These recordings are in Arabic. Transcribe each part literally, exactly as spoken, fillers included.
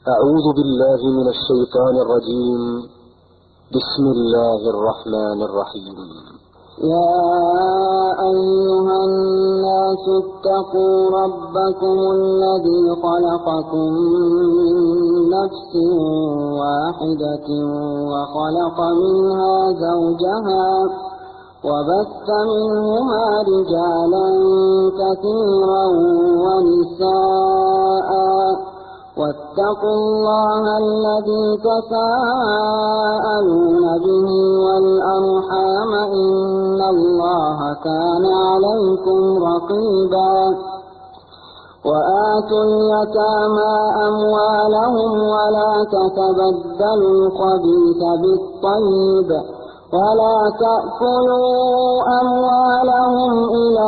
أعوذ بالله من الشيطان الرجيم. بسم الله الرحمن الرحيم. يا أيها الناس اتقوا ربكم الذي خلقكم من نفس واحدة وخلق منها زوجها وبث منهما رجالا كثيرا ونساء واتقوا الله الذي تساءلون به والأرحام إن الله كان عليكم رقيبا. وآتوا اليتامى أموالهم ولا تتبدلوا الخبيث بالطيب ولا تأكلوا أموالهم إلى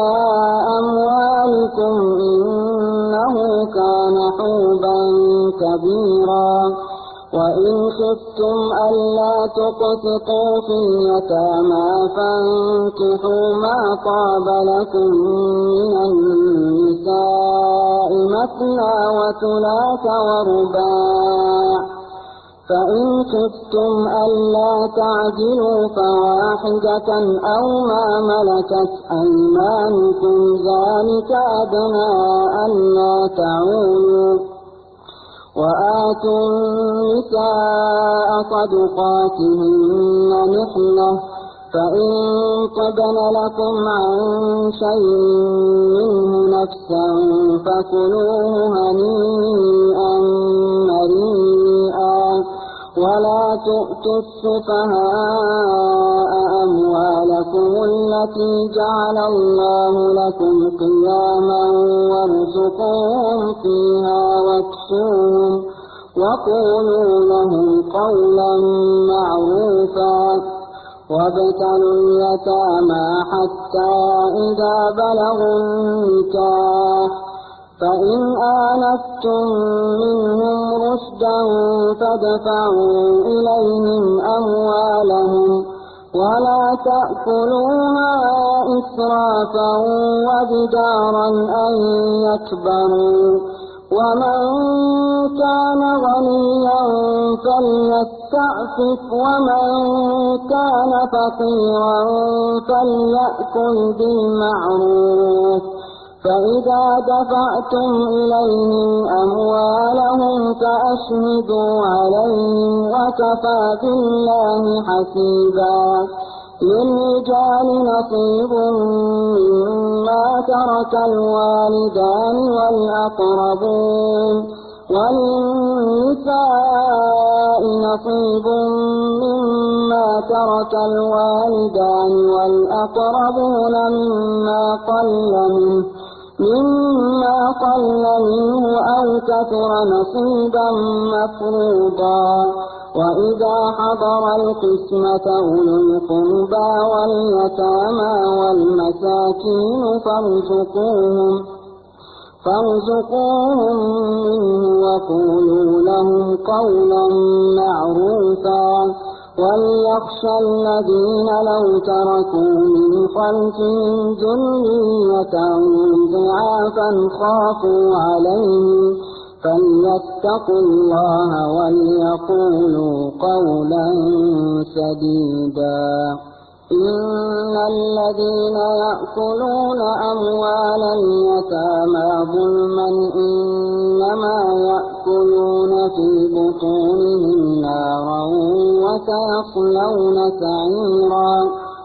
أموالكم إنه كان حوبا كبيرا. وإن خفتم ألا تقسطوا في اليتامى فانكحوا ما طاب لكم من النساء مثنى وثلاث ورباع، فإن خفتم ألا تعدلوا فواحدة أو ما ملكت أيمانكم ذلك أدنى ألا تعولوا. وآتوا النساء صدقاتهن نحلة، فإن طبن لكم عن شيء منه نفسا فكلوه هنيئا مريئا. ولا تؤتوا السفهاء أموالكم التي جعل الله لكم قياما وارزقوهم فيها واكسوهم وقولوا لهم قولا معروفا. وابتلوا اليتامى حتى إذا بلغوا النكاح فإن آنستم منهم رشدا فادفعوا إليهم أموالهم ولا تأكلوها إسرافا وبدارا أن يكبروا. ومن كان غنيا فليستعفف ومن كان فقيرا فليأكل بالمعروف. فإذا دفعتم إليهم أموالهم فأشهدوا عليهم وكفى بالله حسيبا. للرجال نصيب مما ترك الوالدان والأقربون وللنساء نصيب مما ترك الوالدان والأقربون مما قل منه مما قل منه أو كثر نصيبا مفروضا. وإذا حضر القسمة أولو القربى واليتامى والمساكين فارزقوهم فارزقوهم منه وقولوا لهم قولا معروفا. وليخشى الذين لو تركوا من خلفهم ذرية ضعافا خافوا عليهم فليتقوا الله وليقولوا قولا سديدا. إن الذين يأكلون أموال اليتامى ظلما إنما يأكلون في بطونهم نارا وسيصلون سعيرا.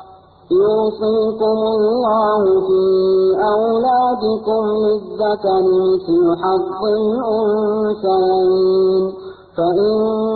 يوصيكم الله في أولادكم للذكر مثل حظ الأنثيين. فإن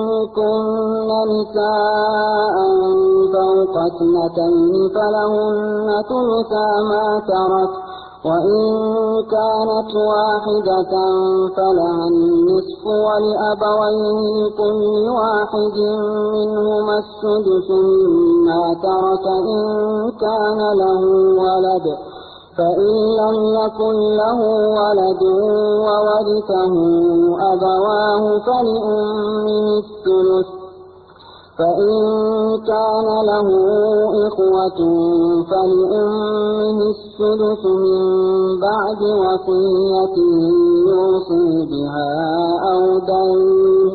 كن نساء فوق اثنتين فلهن ثلثا ما ترك، وإن كانت واحدة فلها النصف ولأبويه لكل واحد منهما السدس مما ترك إن كان له ولد. فإن لم يكن له ولد وورثه أبواه فلأمه الثلث. فإن كان له إخوة فلأمه السدس من بعد وصية يوصي بها أو دين.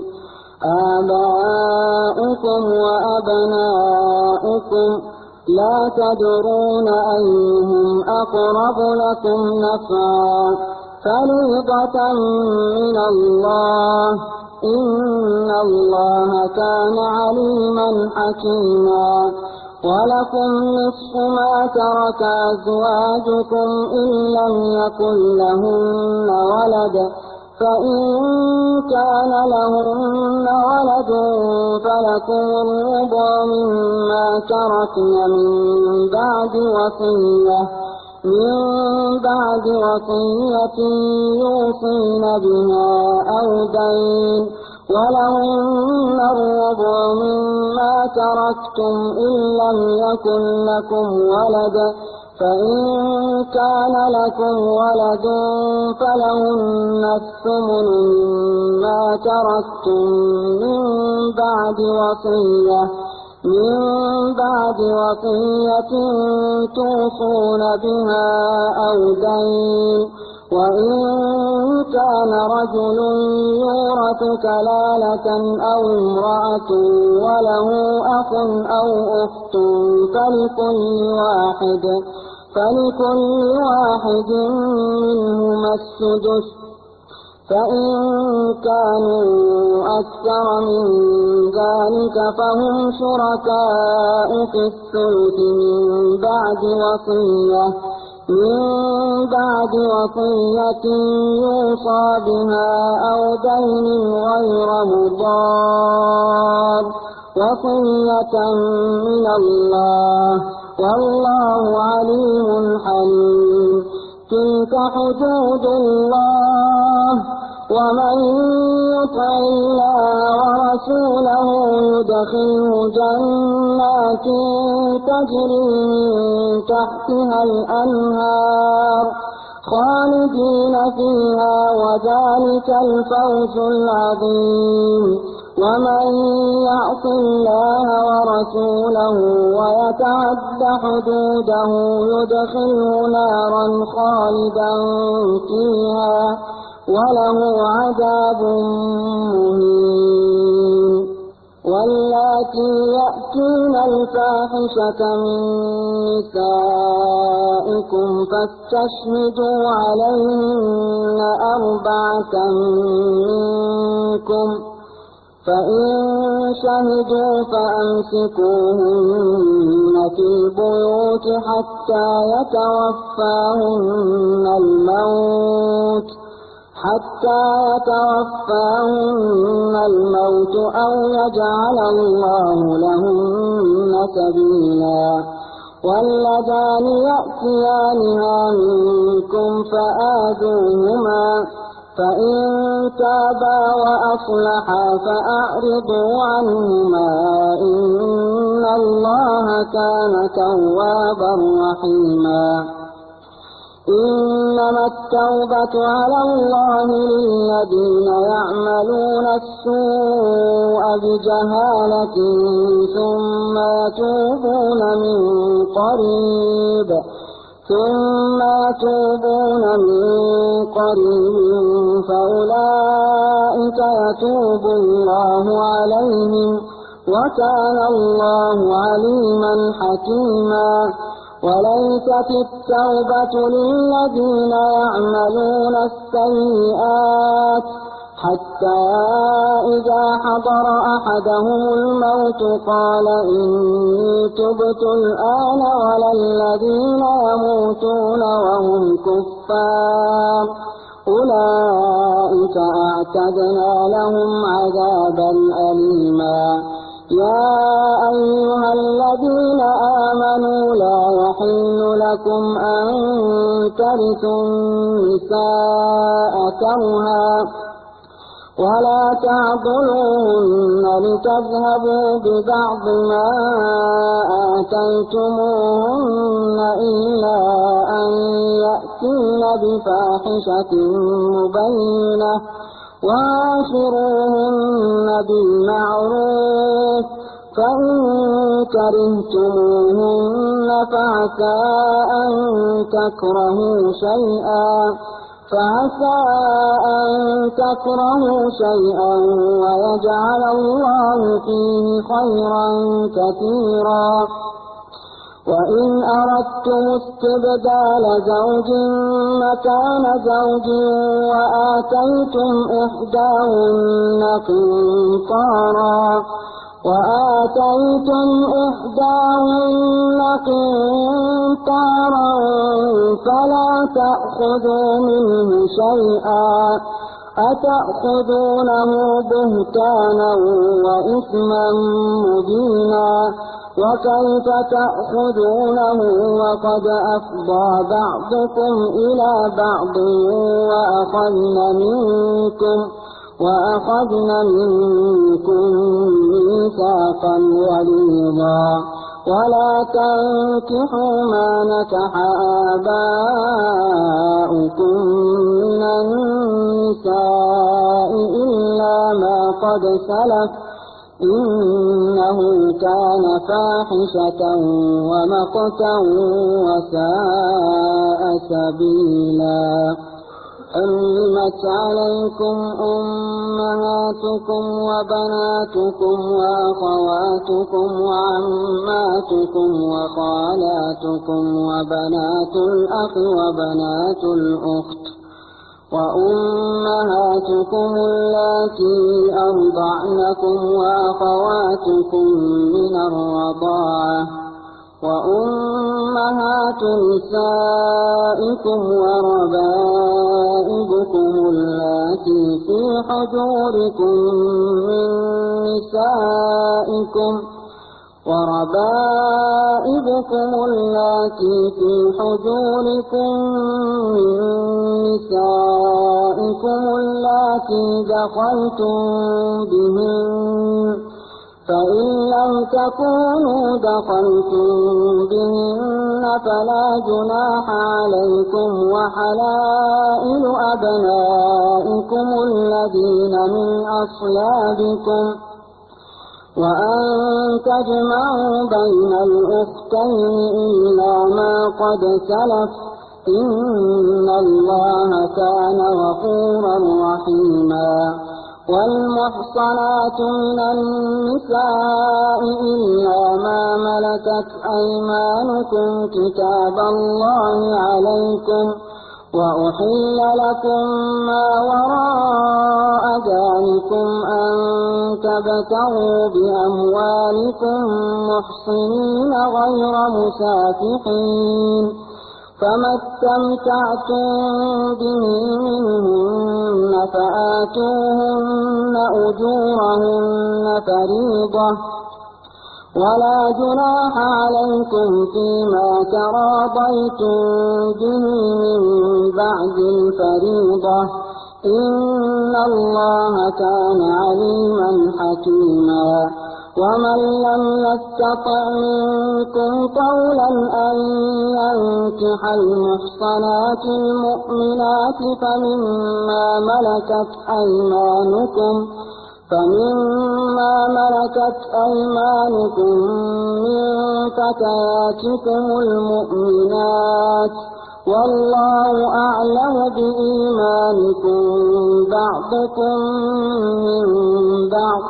نسائكم وأبنائكم لا تدرون أيهم أقرب لكم نفعا فريضة من الله إن الله كان عليما حكيما. ولكم نصف ما ترك أزواجكم إن لم يكن لهن ولد فإن كان لهن ولد فلكم الربع مما تركن من بعد وصية من بعد وصية يوصين بها أو دين ولهن الربع مما تركتم إن لم يكن لكم ولد فإن كان لكم ولد فلهن الثمن مما تركتم من بعد وصية من بعد وصية توصون بها أو دين. وإن كان رجل يورث كلالة أو امرأة وله أخ أو أخت فلكل واحد فلكل واحد منهما السدس فإن كانوا أكثر من ذلك فهم شركاء في الثلث من بعد وصية من بعد وصية يوصى بها أو دين غير مضار وصية من الله والله عليم حليم. تلك حدود الله ومن يطع الله ورسوله يدخله جنات تجري من تحتها الأنهار خالدين فيها وذلك الفوز العظيم. ومن يعص الله ورسوله ويتعد حدوده يدخله نارا خالدا فيها وله عذاب مهين. واللاتي يأتين الفاحشة من نسائكم فاستشهدوا عليهن أربعة منكم فإن شهدوا فأمسكوهن في البيوت حتى يتوفاهن الموت حتى يتوفاهن الموت أو يجعل الله لهن سبيلا. واللذان يأتيانها منكم فآذوهما فإن تابا وأصلحا فأعرضوا عنهما إن الله كان توابا رحيما. إنما التوبة على الله للذين يعملون السوء بجهالة ثم يتوبون من قريب ثم يتوبون من قريب فأولئك يتوب الله عليهم وكان الله عليما حكيما. وليست التوبة للذين يعملون السيئات حتى إذا حضر أحدهم الموت قال إني تبت الآن ولا الذين يموتون وهم كفار أولئك أعتدنا لهم عذابا أليما. يا أيها الذين آمنوا لا يحل لكم أن ترثوا النساء كرها ولا تعضلوهن لتذهبوا ببعض ما آتيتموهن إلا أن يأتين بفاحشة مبينة وعاشروهن بالمعروف فإن كرهتموهن فعسى أن تكرهوا شيئا فعسى أن تكرهوا شيئا جعل الله فيه خيرا كثيرا. وإن أردتم استبدال زوج مكان زوج وآتيتم إحداهن قنطارا وآتيتم إحداهن قنطارا فلا تأخذوا منه شيئا أتأخذونه بهتانا وإثما مبينا وكيف تأخذونه وقد أفضى بعضكم إلى بعض وأخذن منكم وأخذن منكم ميثاقا غليظا ولا تنكحوا ما نكح آباؤكم من النساء إلا ما قد سلف إنه كان فاحشة ومقتا وساء سبيلا. حرمت عليكم أمهاتكم وبناتكم وأخواتكم وعماتكم وخالاتكم وبنات الأخ وبنات الأخت وأمهاتكم اللاتي أرضعنكم وأخواتكم من الرضاعة وأمهات نسائكم وربائبكم اللاتي في حجوركم من نسائكم وربائبكم اللاتي في حجوركم من نسائكم اللاتي دخلتم بهن فإن لم تكونوا دخلتم بهن فلا جناح عليكم وحلائل أبنائكم الذين من أصلابكم وأن تجمعوا بين الأختين إلا ما قد سلف إن الله كان غفورا رحيما. والمحصنات من النساء إلا ما ملكت أيمانكم كتاب الله عليكم وأحل لكم ما وراء ذلكم أن تبتغوا بأموالكم محصنين غير مسافحين فما استمتعتم به منهن فآتوهن أجورهن فريضة ولا جناح عليكم فيما تراضيتم به من بعد الفريضة إن الله كان عليما حكيما. ومن لم يستطع منكم طولا أن ينكح المحصنات المؤمنات فمما ملكت أيمانكم فمما ملكت أيمانكم من فتياتكم المؤمنات والله أعلم بإيمانكم بعضكم من بعض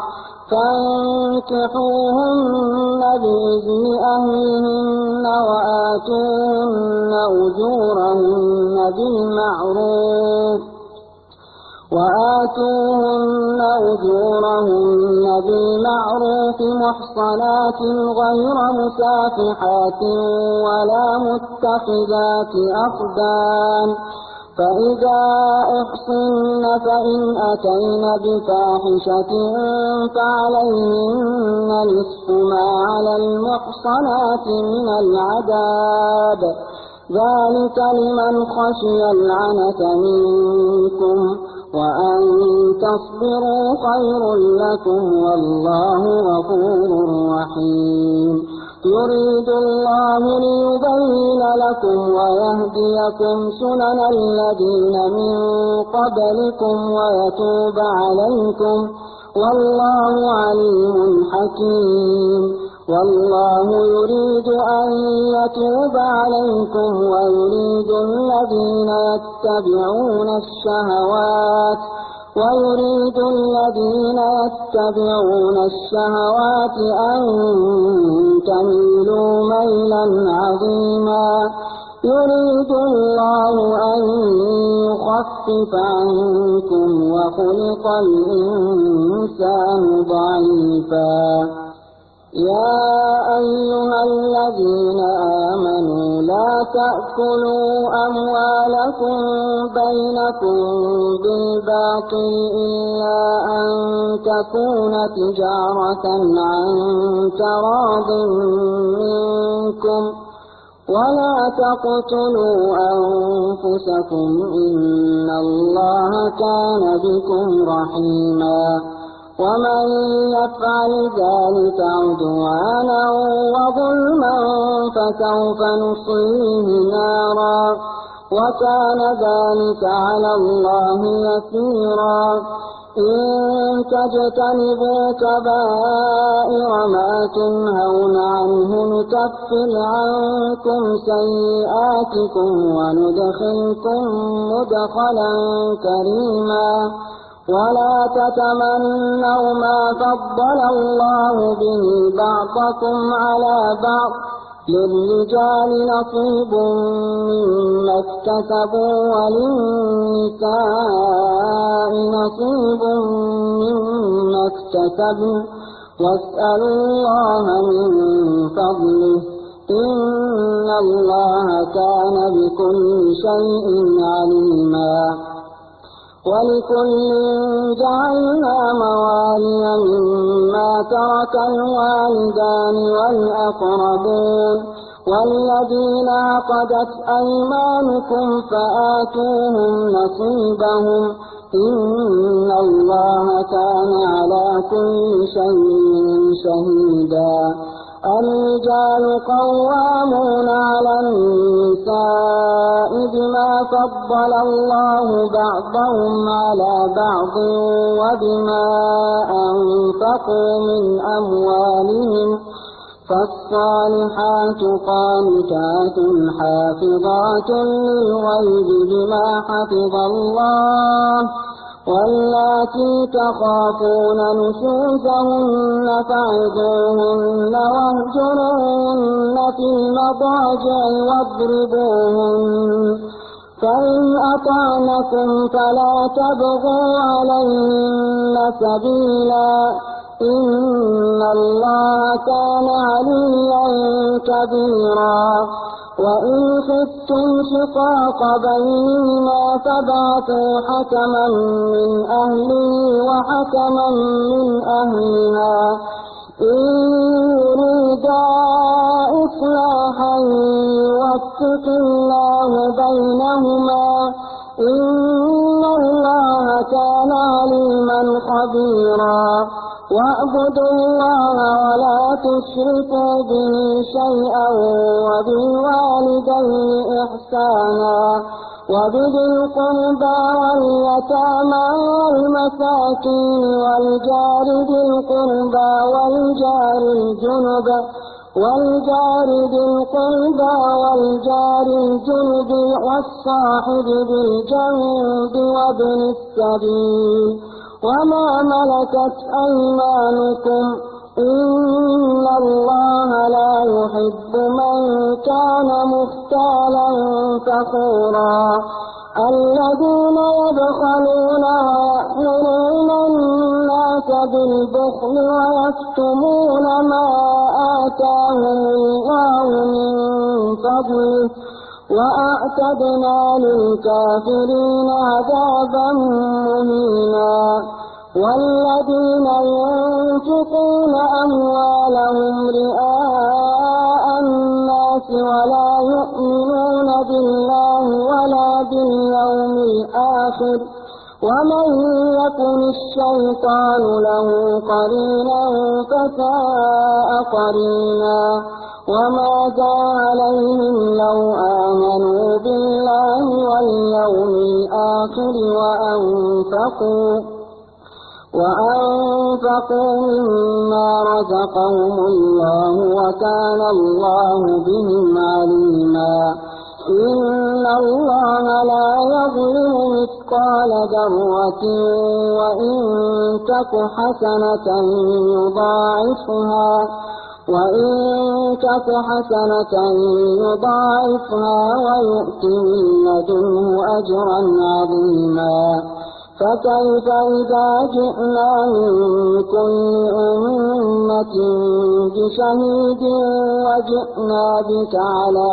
فانكحوهن بإذن أهلهن وآتوهن أجورهن بالمعروف وآتوهن أجورهن بالمعروف محصنات غير مسافحات ولا متخذات أخدان فإذا أحصن فإن أتين بفاحشة فعليهن نصف ما على المحصنات من العذاب ذلك لمن خشي العنة منكم وأن تصبروا خير لكم والله غفور رحيم. يريد الله ليبين لكم ويهديكم سنن الذين من قبلكم ويتوب عليكم والله عليم حكيم. والله يريد أن يتوب عليكم ويريد الذين يتبعون الشهوات ويريد الذين يتبعون الشهوات أن تميلوا ميلا عظيما يريد الله أن يخفف عنكم وخلق الإنسان ضعيفا يا أيها الذين آمنوا لا تأكلوا أموالكم بينكم بالباطل إلا أن تكون تجارة عن تراض منكم ولا تقتلوا أنفسكم إن الله كان بكم رحيما ومن يفعل ذلك عدوانا وظلما فسوف نصليه نارا وكان ذلك على الله يسيرا إن تجتنبوا كبائر ما تنهون عنه نكفر عنكم سيئاتكم وندخلكم مدخلا كريما ولا تتمنوا ما فضل الله به بعضكم على بعض للرجال نصيب مما اكتسبوا وللنساء نصيب مما اكتسبن واسألوا الله من فضله إن الله كان بكل شيء عليما ولكل جعلنا موالي مما ترك الوالدان والأقربون والذين عقدت أيمانكم فآتوهم نصيبهم إن الله كان على كل شيء شهيدا الرجال قوامون على النساء بما فضل الله بعضهم على بعض وبما أنفقوا من أموالهم فالصالحات قانتات حافظات للغيب بما حفظ الله واللاتي تخافون نشوزهن فعظوهن واهجروهن في المضاجع واضربوهن فإن أطعنكم فلا تبغوا عليهن سبيلا إن الله كان عليا كبيرا وإن خفتم شقاق بينهما فابعثوا حكما من أهله وحكما من أهلها إن يريدا إصلاحا يوفق الله بينهما إن الله كان عليما خبيرا واعبدوا الله ولا تشركوا به شيئا وبالوالدين إحسانا وبذي القربى واليتامى والمساكين والجار ذي القربى والجار الجنب والجار ذي القربى والجار الجنب والصاحب بالجنب وابن السبيل وما ملكت أيمانكم إن الله لا يحب من كان مختالا فخورا الذين يبخلون ويأمرون الناس بالبخل ويكتمون ما آتاهم الله من فضله وأعتدنا للكافرين عذابا مهينا والذين ينفقون أموالهم رئاء الناس ولا يؤمنون بالله ولا باليوم الآخر ومن يكن الشيطان له قرينا فساء قرينا وما عليهم لو آمنوا بالله واليوم الآخر وأنفقوا وأنفقوا مما رزقهم الله وكان الله بهم عليما إن الله لا يظلم مثقال ذرة وإن تك حسنة يضاعفها وإن تك حسنة يضاعفها ويؤت من لدنه أجرا عظيما فكيف إذا جئنا من كل أمة بشهيد وجئنا بك على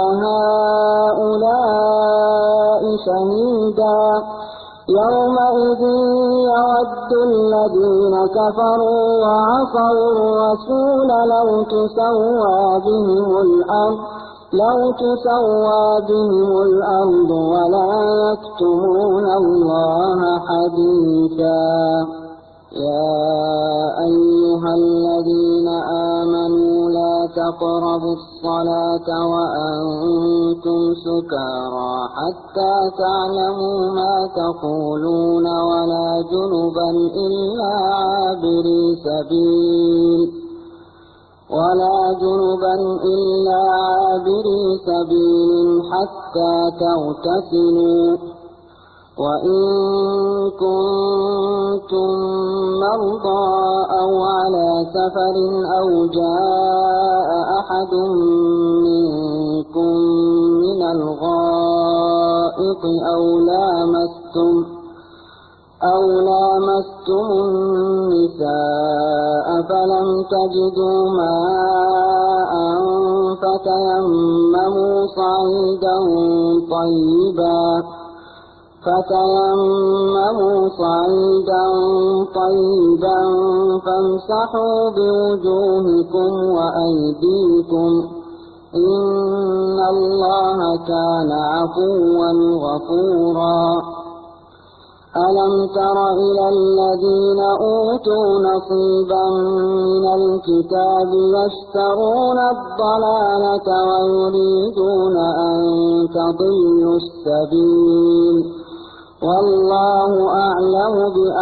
هؤلاء شهيدا يومئذ يود الذين كفروا وعصوا الرسول لو تسوى بهم الأرض لو تسوى بهم الأرض ولا يكتمون الله حديثا يا أيها الذين آمنوا لا تقربوا الصلاة وأنتم سكارى حتى تعلموا ما تقولون ولا جنبا إلا عابري سبيل ولا جنبا إلا عابري سبيل حتى تغتسلوا وإن كنتم مرضى أو على سفر أو جاء أحد منكم من الغائط أو لامستم أو لامستم النساء فلم تجدوا ماء فتيمموا صعيدا طيبا فتيمموا صعيدا طيبا فامسحوا بوجوهكم وأيديكم إن الله كان عفوا غفورا ألم تر إلى الذين أوتوا نصيبا من الكتاب يشترون الضلالة ويريدون أن تضلوا السبيل والله أعلم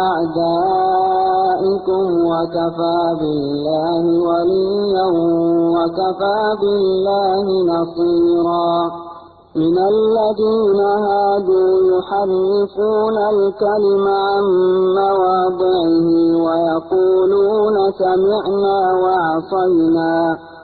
بأعدائكم وكفى بالله وليا وكفى بالله نصيرا من الذين هادوا يحرفون الكلم عن مواضعه ويقولون سمعنا وعصينا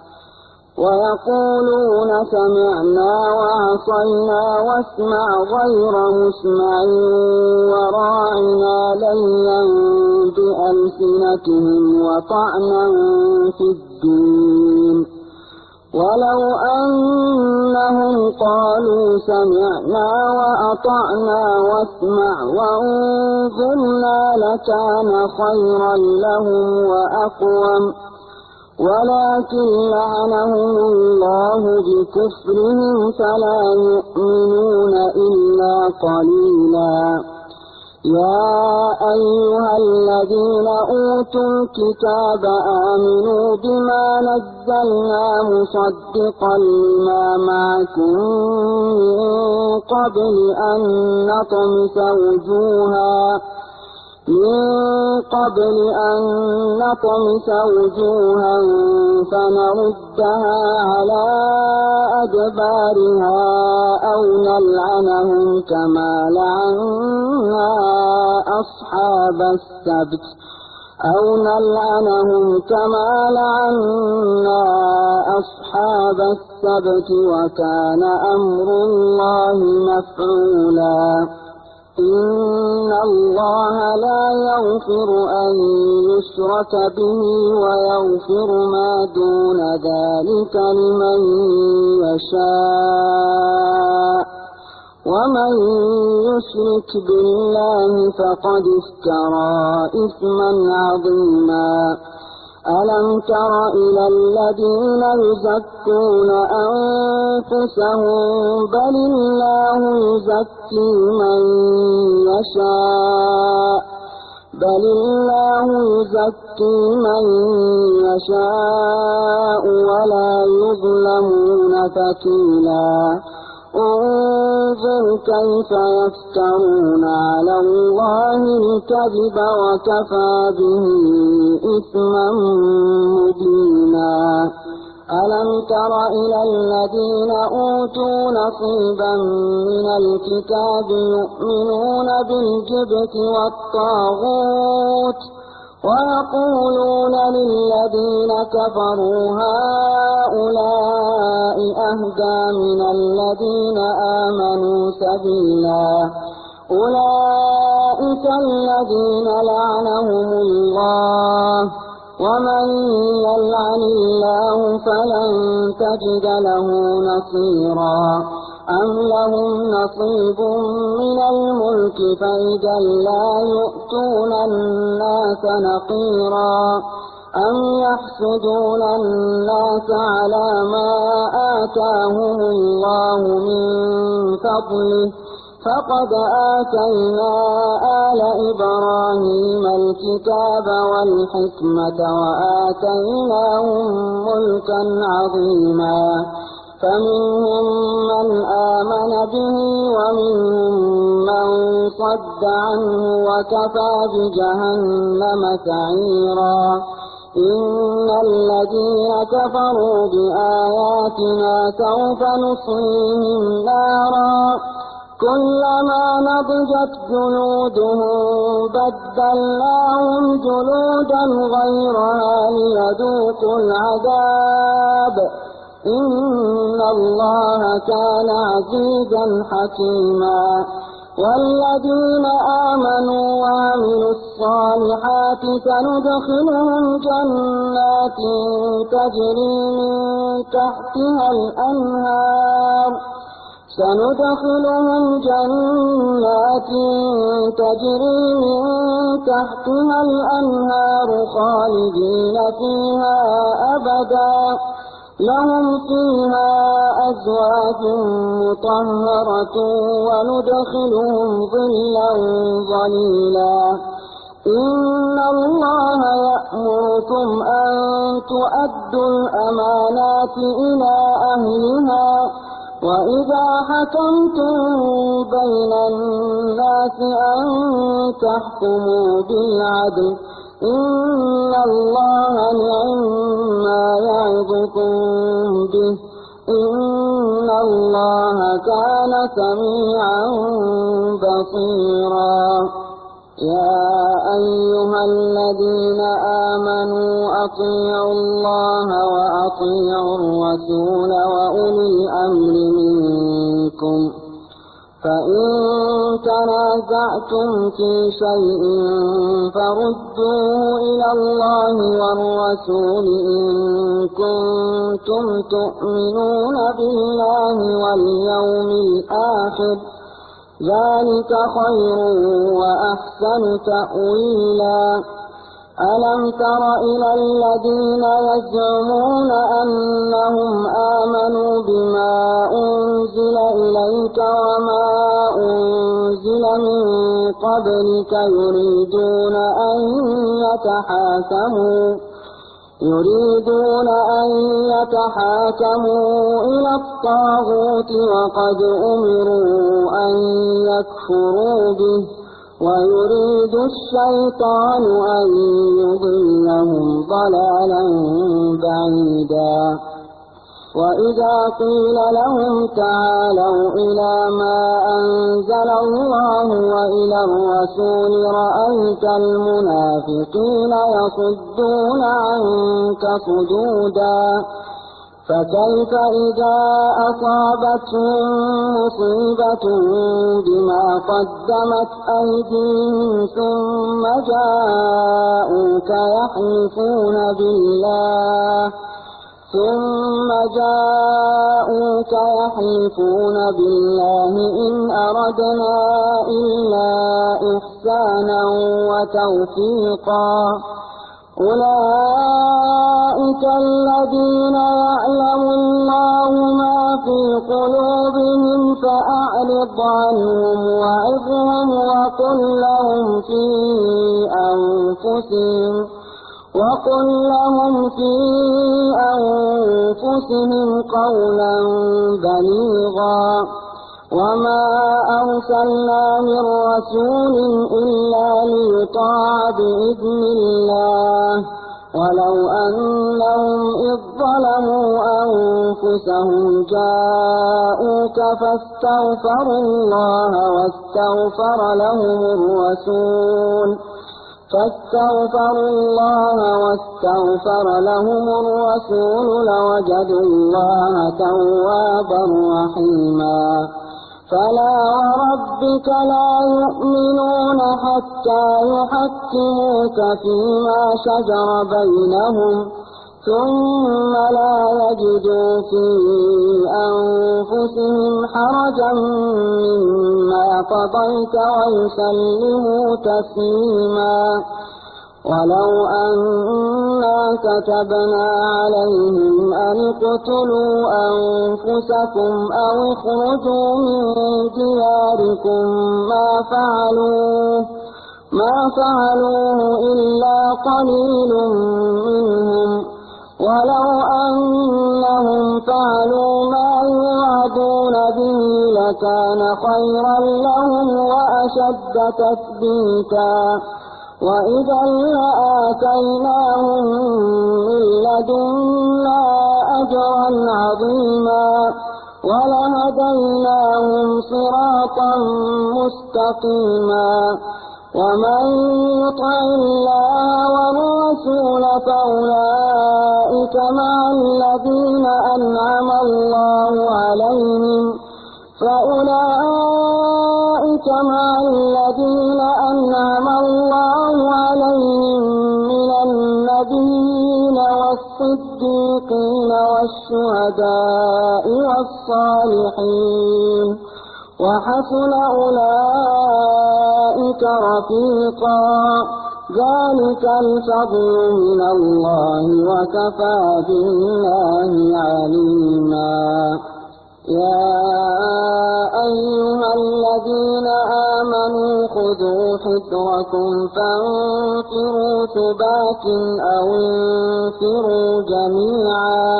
ويقولون سمعنا وعصينا واسمع غير مسمع وراعنا ليا بألسنتهم وطعنا في الدين ولو أنهم قالوا سمعنا وأطعنا واسمع وانظرنا لكان خيرا لهم وأقوم ولكن لعنهم الله بكفرهم فلا يؤمنون إلا قليلا يا أيها الذين أوتوا الكتاب آمنوا بما نزلنا مصدقا لما معكم من قبل أن نطمس وجوها من قبل أن نطمس وجوها فنردها على أدبارها أو نلعنهم كما لعنا أصحاب السبت أو نلعنهم كما لعنا أصحاب السبت وكان أمر الله مفعولا إن الله لا يغفر أن يشرك به ويغفر ما دون ذلك لمن يشاء ومن يشرك بالله فقد افترى إثما عظيما ألم تر إلى الذين يزكون أنفسهم بل الله يزكي من يشاء بل الله يزكي من يشاء ولا يظلمون فتيلا انظر كيف يفترون على الله الكذب وكفى به إثما مبينا ألم تر إلى الذين أوتوا نصيبا من الكتاب يؤمنون بالجبت والطاغوت ويقولون للذين كفروا هؤلاء أهدى من الذين آمنوا سبيلا أولئك الذين لعنهم الله ومن يلعن الله فلن تجد له نصيرا أم لهم نصيب من الملك فإذا لا يؤتون الناس نقيرا أم يحسدون الناس على ما آتاهم الله من فضله فقد آتينا آل إبراهيم الكتاب والحكمة وآتيناهم ملكا عظيما فمنهم من آمن به ومنهم من صد عنه وكفى بجهنم سعيرا إن الذين كفروا بآياتنا سوف نصليهم نارا كلما نضجت جلودهم بدلناهم جلودا غيرها ليذوقوا العذاب إن الله كان عزيزا حكيما والذين آمنوا وعملوا الصالحات سندخلهم جنات تجري من تحتها الأنهار سندخلهم جنات تجري من تحتها الأنهار خالدين فيها أبدا لهم فيها أزواج مطهرة وندخلهم ظلا ظليلا إن الله يأمركم أن تؤدوا الأمانات إلى أهلها وإذا حكمتم بين الناس أن تحكموا بالعدل إن الله نعما يعظكم به إن الله كان سميعا بصيرا يا أيها الذين آمنوا أطيعوا الله وأطيعوا الرسول وأولي الأمر منكم فإن تنازعتم في شيء فردوه إلى الله والرسول إن كنتم تؤمنون بالله واليوم الآخر ذلك خير وأحسن تأويلا ألم تر إلى الذين يزعمون أنهم آمنوا بما أنزل إليك وما أنزل من قبلك يريدون أن يتحاكموا يريدون أن يتحاكموا إلى الطاغوت وقد أمروا أن يكفروا به ويريد الشيطان أن يضلهم ضلالا بعيدا وإذا قيل لهم تعالوا إلى ما أنزل الله وإلى الرسول رأيت المنافقين يصدون عنك صدودا فكيف إذا أصابتهم مصيبة بما قدمت أيديهم ثم جاءوك يحلفون بالله ثم جاءوك يحلفون بالله إن أردنا إلا إحسانا وتوفيقا أولئك الذين يعلم الله ما في قلوبهم فأعرض عنهم وعظهم وقل لهم في أنفسهم وقل لهم في أنفسهم قولا بليغا وما أرسلنا من رسول إلا ليطاع بإذن الله ولو أنهم إذ ظلموا أنفسهم جاءوك فاستغفروا الله واستغفر لهم الرسول فاستغفروا الله واستغفر لهم الرسول لوجدوا الله توابا رحيما فلا وربك لا يؤمنون حتى يحكموك فيما شجر بينهم ثم لا يجدوا في أنفسهم حرجا مما قضيت ويسلموا تسليما ولو أنا كتبنا عليهم أن اقتلوا أنفسكم أو اخرجوا من دياركم ما فعلوه ما فعلوه إلا قليل منهم ولو أنهم فعلوا ما يوعدون به لكان خيرا لهم وأشد تثبيتا وإذا لآتيناهم من لدنا أجرا عظيما ولهديناهم صراطا مستقيما ومن يطع الله والرسول فأولئك مع الذين أنعم الله عليهم فأولئك مع الذين أنعم الله عليهم من النبيين والصديقين والشهداء والصالحين وحسن أولئك رفيقا ذلك الفضل من الله وكفى بالله عليما يا أيها الذين آمنوا خذوا حذركم فانفروا ثبات أو انفروا جميعا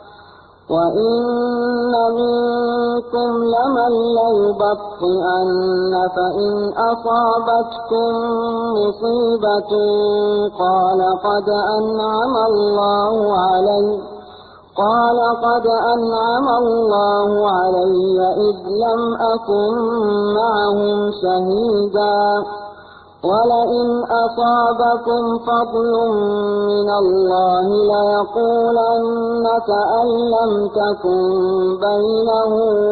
وإن منكم لمن ليبطئن فإن أصابتكم مصيبة قال قد أنعم الله علي قال قد أنعم الله علي إذ لم أكن معهم شهيدا ولئن أصابكم فضل من الله ليقولن كأن لم تكن بينه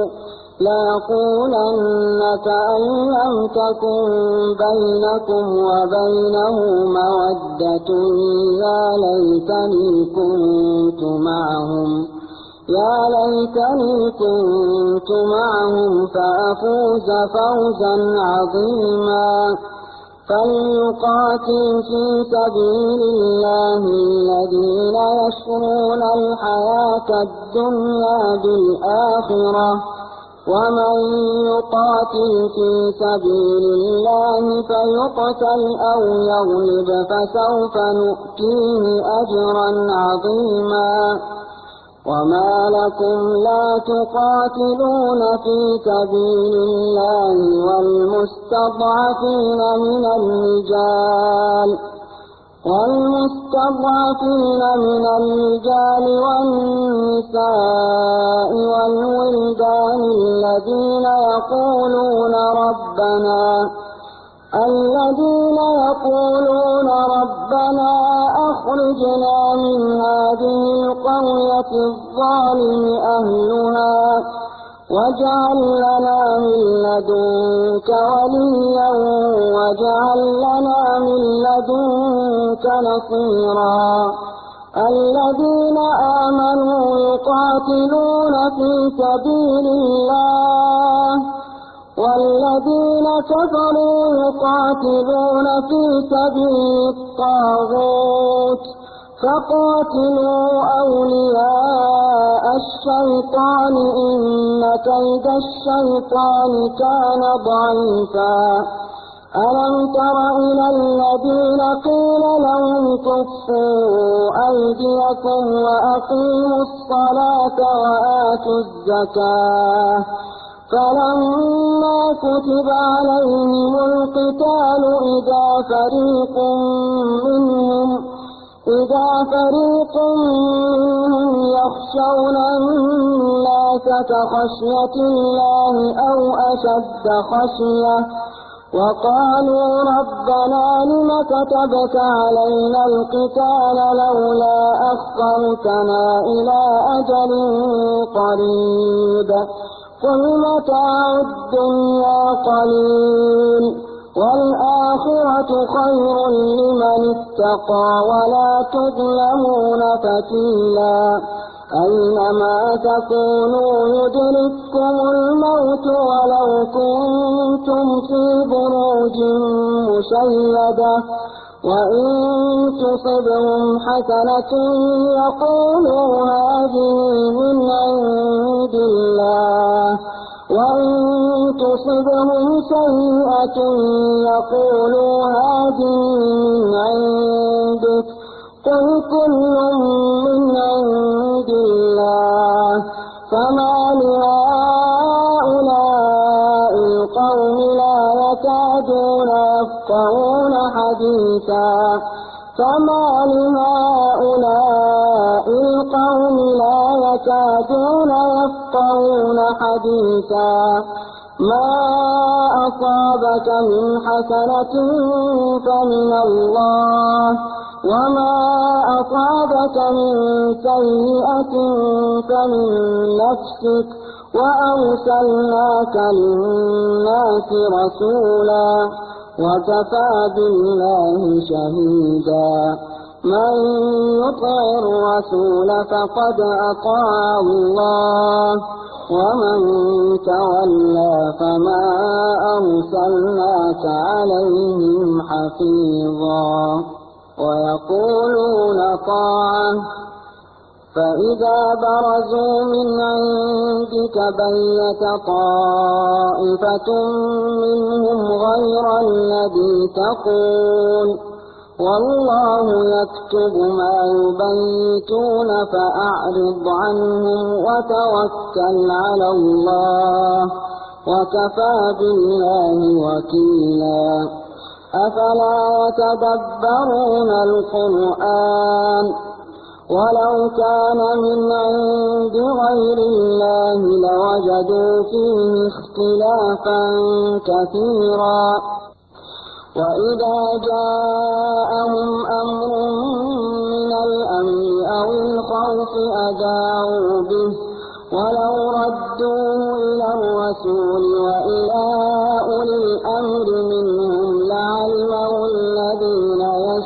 ليقولن كأن لم تكن بينكم وبينه مودة يا ليتني كنت معهم يا ليتني كنت معهم فأفوز فوزا عظيما فليقاتل في سبيل الله الذين يشرون الحياة الدنيا بالآخرة ومن يقاتل في سبيل الله فيقتل أو يغلب فسوف نؤتيه أجرا عظيما وما لكم لا تقاتلون في سبيل الله والمستضعفين من الرجال والمستضعفين من الرجال والنساء والولدان الذين يقولون ربنا الذين يقولون ربنا أخرجنا من هذه القرية الظالم أهلها واجعل لنا من لدنك وليا واجعل لنا من لدنك نصيرا الذين آمنوا يقاتلون في سبيل الله والذين كفروا يقاتلون في سبيل الطاغوت فقاتلوا أولياء الشيطان إن كيد الشيطان كان ضعيفا ألم تر إلى الذين قيل لهم كفوا أيديكم وأقيموا الصلاة وآتوا الزكاة فلما كتب عليهم القتال إذا فريق منهم إذا فريق منهم يخشون الناس كخشية الله أو أشد خشية وقالوا ربنا لم كتبت علينا القتال لولا أخرتنا إلى أجل قريب قل متاع الدنيا قليل والآخرة خير لمن اتقى ولا تظلمون فتيلا أينما تكونوا يدرككم الموت ولو كنتم في بروج مشيدة وإن تصبهم حسنة يقولوا هذه من عند الله وإن تصبهم سيئة يقولوا هذه من عندك قل كل من عند الله فما لهؤلاء القوم لا يكادون يفقهون حديثا فما لهؤلاء القوم لا يكادون يفقهون حديثا ما أصابك من حسنة فمن الله وما أصابك من سيئة فمن نفسك وأرسلناك للناس رسولا وكفى بالله شهيدا من يطع الرسول فقد أطاع الله ومن تولى فما أرسلناك عليهم حفيظا ويقولون طاعة فإذا برزوا من عندك بيت طائفة منهم غير الذي تقول والله يكتب ما يبيتون فأعرض عنهم وتوكل على الله وكفى بالله وكيلا أفلا يتدبرون القرآن ولو كان من عند غير الله لوجدوا فيه اختلافا كثيرا وإذا جاءهم أمر من الأمن أو الخوف أذاعوا به ولو ردوه إلى الرسول وإلى أولي الأمر منهم لعلمه الذين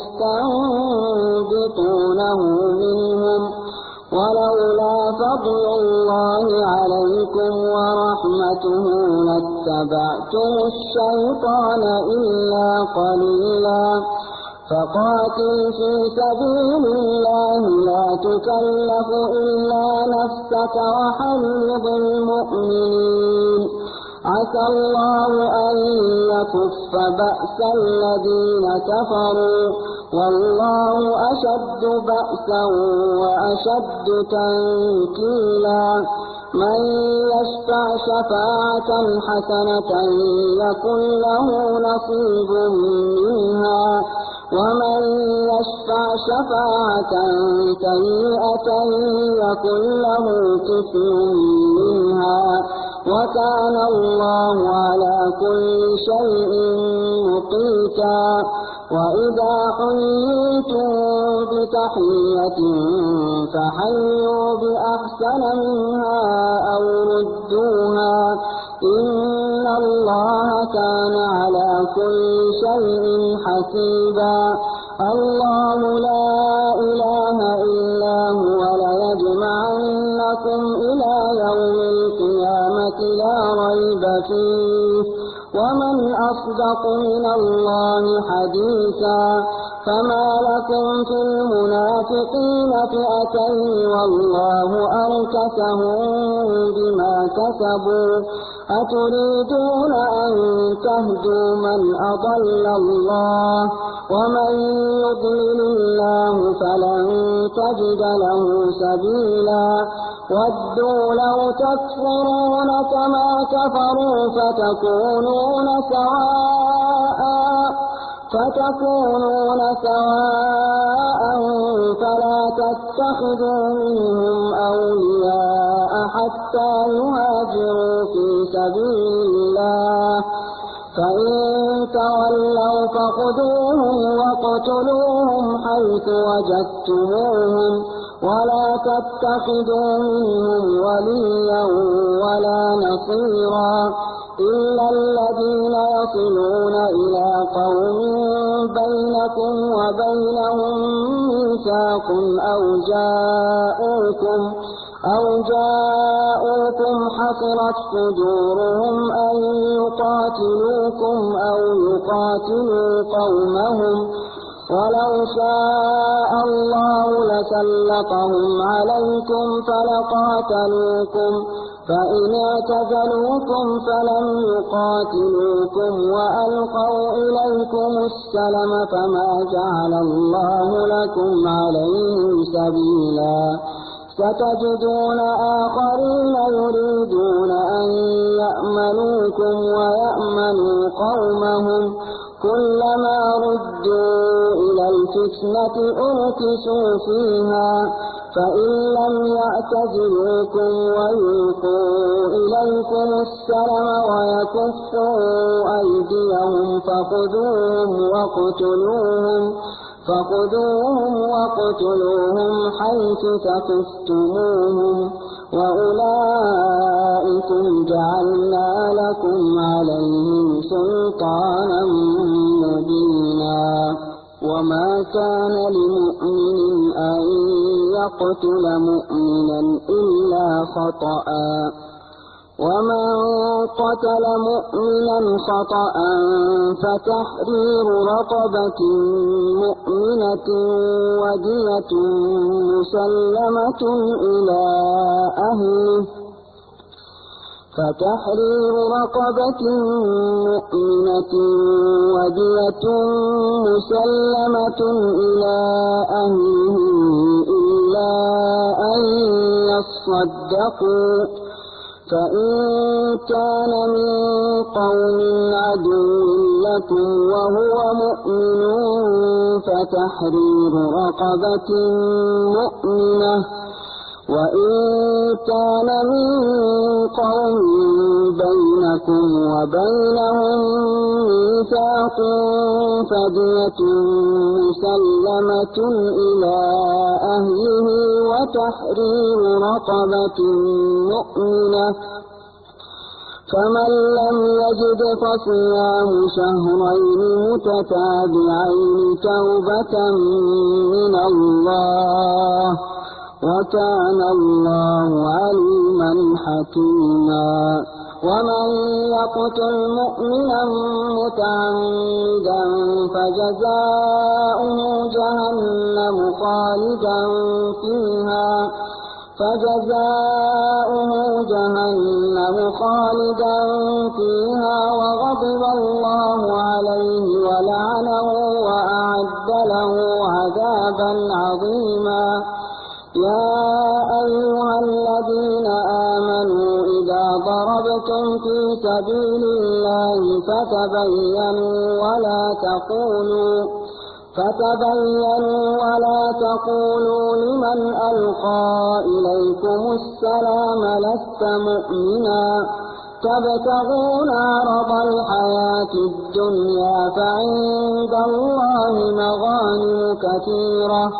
يستنبطونه منهم ولولا فضل الله عليكم ورحمته لاتبعتم الشيطان إلا قليلا فقاتل في سبيل الله لا تكلف إلا نفسك وحرض المؤمنين عسى الله أن يكف بأس الذين كفروا والله أشد بأسا وأشد تنكيلا من يشفع شفاعة حسنة يكن له نصيب منها ومن يشفع شفاعة سيئة يكن له كفل منها وكان الله على كل شيء مقيتا وإذا حييتم بتحية فحيوا بأحسن منها أو ردوها إن الله كان على كل شيء حسيبا الله لا إله إلا هو ليجمعنكم إلى يوم القيامة لا ريب فيه ومن أصدق من الله حديثا فما لكم في المنافقين فئتين والله أركسهم بما كسبوا أتريدون أن تهدوا من أضل الله ومن يضلل الله فلن تجد له سبيلا ودوا لو تكفرون كما كفروا فتكونون سواء فتكونون سواء فلا تتخذوا منهم أولياء حتى يهاجروا في سبيل الله فإن تولوا فخذوهم واقتلوهم حيث وجدتموهم ولا تتخذوا منهم وليا ولا نصيرا إلا الذين يصلون إلى قوم بينكم وبينهم ميثاق أو جاءوكم أو جاءوكم حصرت صدورهم أن يقاتلوكم أو يقاتلوا قومهم ولو شاء الله لسلطهم عليكم فلقاتلوكم فإن اعتزلوكم فلم يقاتلوكم وألقوا إليكم السلم فما جعل الله لكم عليهم سبيلا ستجدون آخرين يريدون أن يأمنوكم ويأمنوا قومهم كلما ردوا إلى الفتنة أركسوا فيها فإن لم يعتزلوكم ويلقوا إليكم السلم ويكفوا أيديهم فخذوهم واقتلوهم فخذوهم واقتلوهم حيث ثقفتموهم وأولئكم جعلنا لكم عليهم سلطانا مبينا وما كان لمؤمن أن يقتل مؤمنا إلا خطأ ومن قتل مؤمنا خطأ فتحرير رقبة مؤمنة ودية مسلمة إلى أهله فتحرير رقبة مؤمنة ودية مسلمة إلى أهله إلا أن يصدقوا فإن كان من قوم عدو لكم وهو مؤمن فتحرير رقبة مؤمنة وإن كان من قوم بينكم وبينهم ميثاق فدية مسلمة إلى أهله وتحرير رقبة مؤمنة فمن لم يجد فصيام شهرين متتابعين توبة من الله وكان الله عليما حكيما ومن يقتل مؤمنا متعمدا فجزاؤه جهنم خالدا فيها فجزاؤه جهنم خالدا فيها وغضب الله عليه ولعنه وأعد له عذابا عظيما يا أيها الذين آمنوا إذا ضربتم في سبيل الله فتبينوا ولا تقولوا فتبينوا ولا تقولوا لمن ألقى إليكم السلام لست مؤمنا تبتغون عرض الحياة الدنيا فعند الله مغانم كثيرة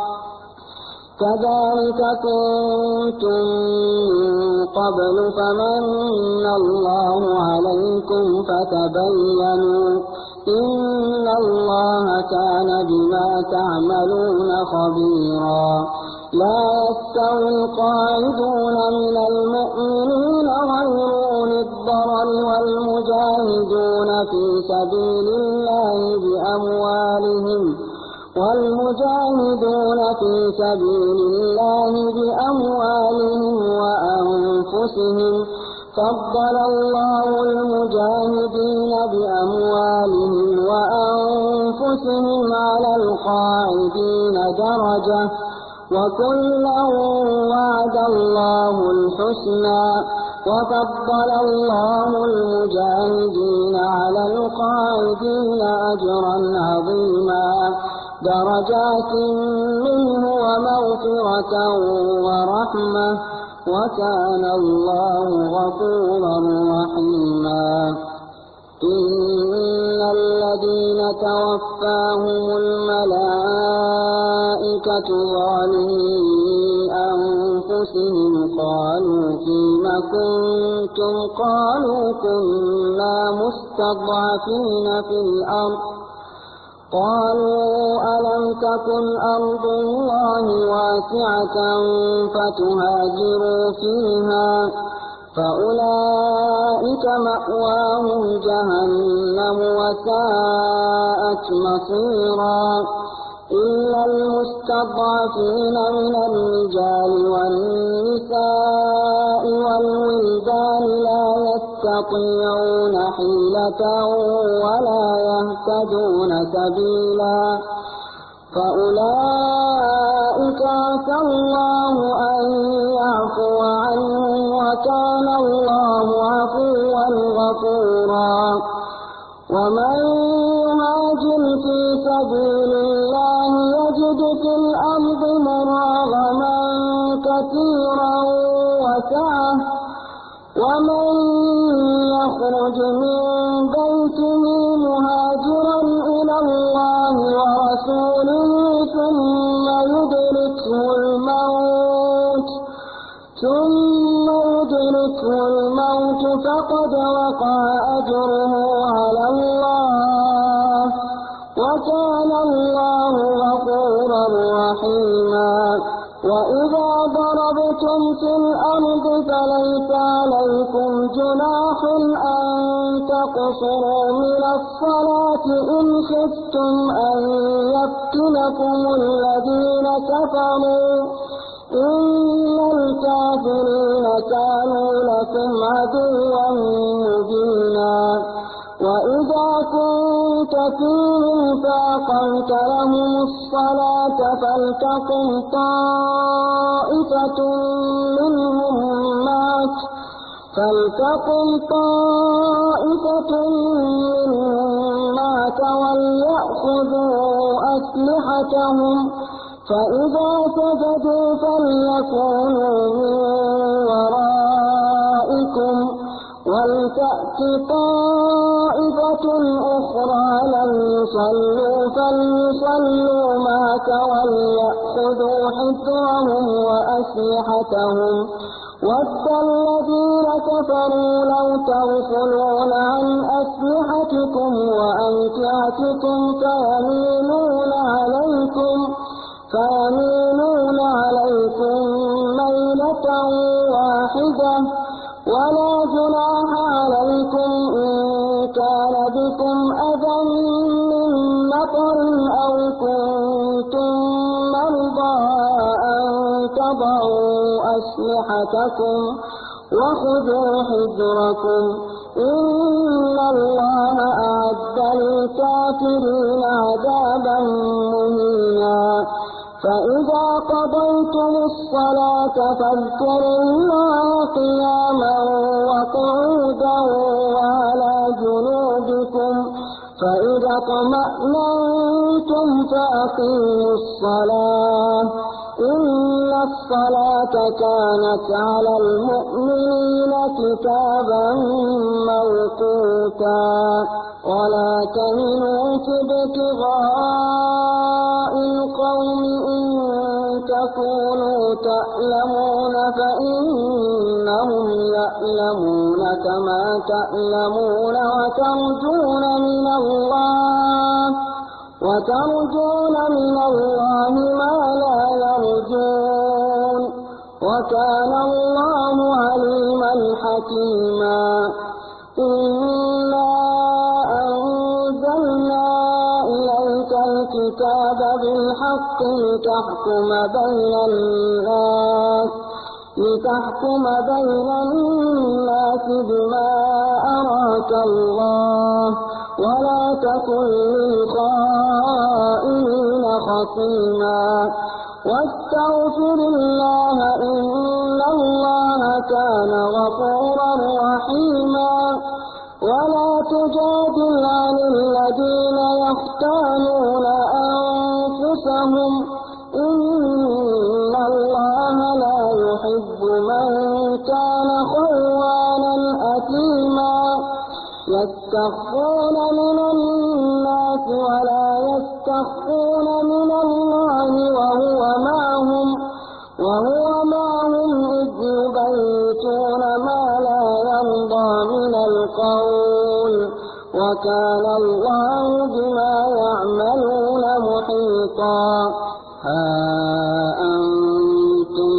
كذلك كنتم من قبل فمن الله عليكم فتبينوا إن الله كان بما تعملون خبيرا لا يستوي القاعدون من المؤمنين غير أولي الضرر والمجاهدون في سبيل الله بأموالهم والمجاهدون في سبيل الله بأموالهم وأنفسهم فضل الله المجاهدين بأموالهم وأنفسهم على القاعدين درجة وكلا وعد الله الحسنى وفضل الله المجاهدين على القاعدين أجرا عظيما درجات منه ومغفرة ورحمة وكان الله غفورا رحيما. إن الذين توفاهم الملائكة ظالمي أنفسهم قالوا فيم كنتم قالوا كنا مستضعفين في الأرض قالوا ألم تكن أرض الله واسعة فتهاجروا فيها فأولئك مأواهم جهنم وساءت مصيرا. إلا المستضعفين من الرجال والنساء والولدان لا يستطيعون حيلة ولا يهتدون سبيلا فأولئك عسى الله أن يعفو عنهم وكان الله عفوا غفورا. ومن يهاجر في سبيل الله يجد في الأرض مراغما كثيرا وسعة ومن يخرج من بيته مهاجرا إلى الله ورسوله ثم يدركه الموت ثم يدركه الموت فقد وقع أجره على الله وكان الله غفورا رحيما. وإذا ضربتم في الأرض فليس عليكم جناح أن تقصروا من الصلاة إن خفتم أن يفتنكم الذين كفروا إن الكافرين كانوا لكم عدوا مبينا. وإذا كنت فيهم فأقمت لهم الصلاة فلتقم طائفة منهم معك فلتقم طائفة منهم معك وليأخذوا أسلحتهم فإذا سجدوا فليكونوا من ورائكم ولتأت طائفة أخرى لم يصلوا فليصلوا معك وليأخذوا حذرهم وأسلحتهم ود الذين كفروا لو تغفلون عن أسلحتكم وأمتعتكم فيميلون عليكم فيميلون عليكم ميلة واحدة ولا جناح عليكم إن كان بكم أذى من مطر أو كنتم مرضى أن تضعوا أسلحتكم وخذوا حذركم إن الله أعد للكافرين عذابا مهينا. فإذا قضيتم الصلاة فاذكروا الله قياما وقعودا وعلى جنوبكم فإذا اطمأننتم فأقيموا الصلاة إن الصلاة كانت على المؤمنين كتابا موقوتا. ولا تهنوا في ابتغاء القوم إن تكونوا تألمون فإنهم يألمون كما تألمون وترجون من الله وترجون من الله ما لا يرجون وكان الله عليما حكيما. إنا أنزلنا إليك الكتاب بالحق لتحكم بين الناس لتحكم بين الناس بما أراك الله ولا تكن للخائنين خصيما. واستغفر الله إن الله كان غفورا رحيما ولا تجادل عن الذين يختانون أنفسهم إن الله لا يحب من كان خوانا أثيما يستخفون من الناس ولا يستخفون من الله وهو معهم وهو معهم إذ يبيتون ما لا يرضى من القول وكان الله بما يعملون محيطا ها أنتم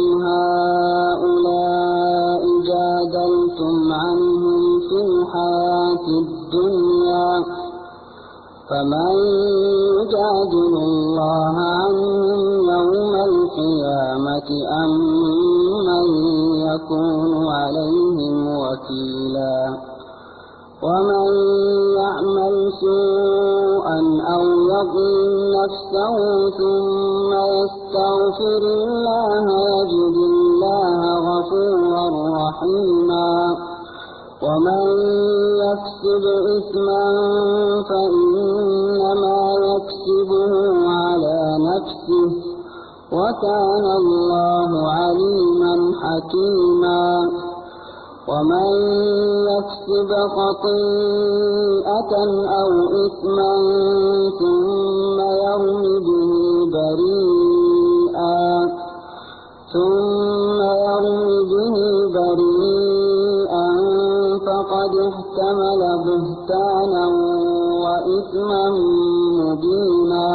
هؤلاء جادلتم عنهم في الحياة الدنيا فمن يجادل الله عنهم يوم القيامة أم من يكون عليهم وكيلا ومن يعمل سوءا أو يظلم نفسه ثم يستغفر الله يجد الله غفورا رحيما ومن يكسب إثما فإنما يكسبه على نفسه وكان الله عليما حكيما ومن يكسب خطيئة أو إثما ثم يرم به بريئا ثم يرم به بريئا فقد احتمل بهتانا وإثما مبينا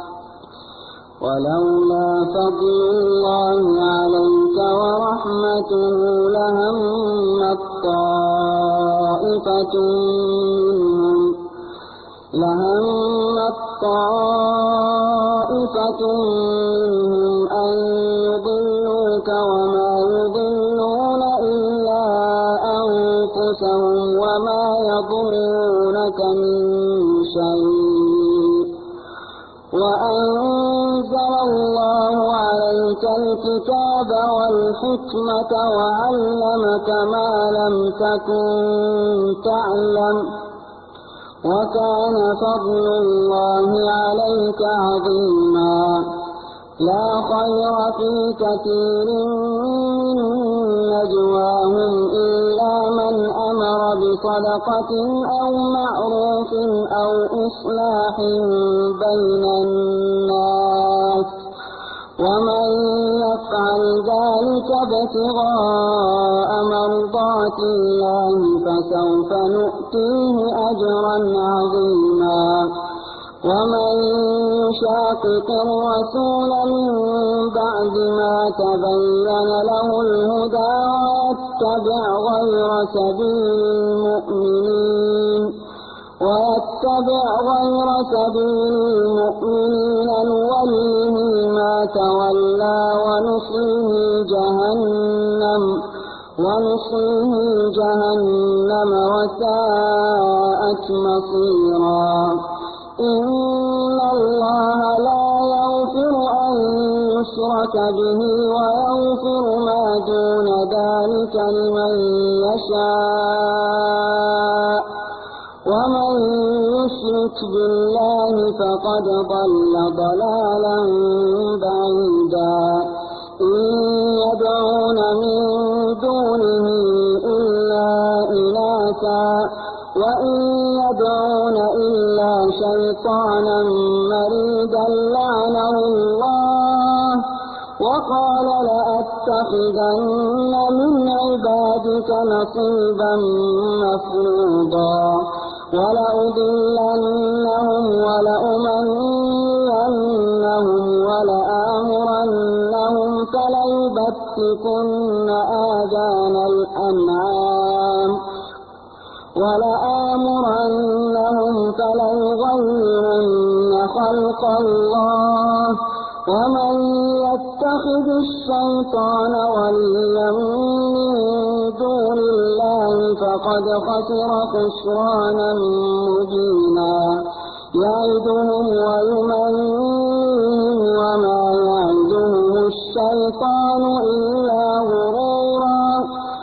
ولولا فضل الله عليك ورحمته لهمت طائفة منهم لهمت طائفة منهم أن يضلوك وما يضلون إلا أنفسهم وما يضرونك من شيء وأنزل الله عليك الكتاب والحكمة وعلمك ما لم تكن تعلم وكان فضل الله عليك عظيما لا خير في كثير من نجواهم إلا من أمر بصدقة أو معروف أو إصلاح بين الناس ومن يفعل ذلك ابتغاء مرضات الله فسوف نؤتيه أجرا عظيما ومن يشاقق الرسول من بعد ما تبين له الهدى ويتبع غير سبيل المؤمنين ويتبع غير سبيل المؤمنين نوله ما تولى ونصله جهنم ونصله جهنم وساءت مصيرا إن الله لا يغفر أن يشرك به ويغفر ما دون ذلك لمن يشاء ومن يشرك بالله فقد ضل ضلالا بعيدا إن يدعون من دونه إلا إناثا وإن يدعون إلا شيطانا مريدا لعنه الله وقال لأتخذن من عبادك نصيبا مفروضا ولأضلنهم ولأمنينهم ولآمرنهم فليبتكن آذان الأنعام ولآمرنهم فليغيرن خلق الله ومن يتخذ الشيطان وليا من دون الله فقد خسر خسرانا مبينا يعدهم ويمنيهم وما يعدهم الشيطان إلا غرورا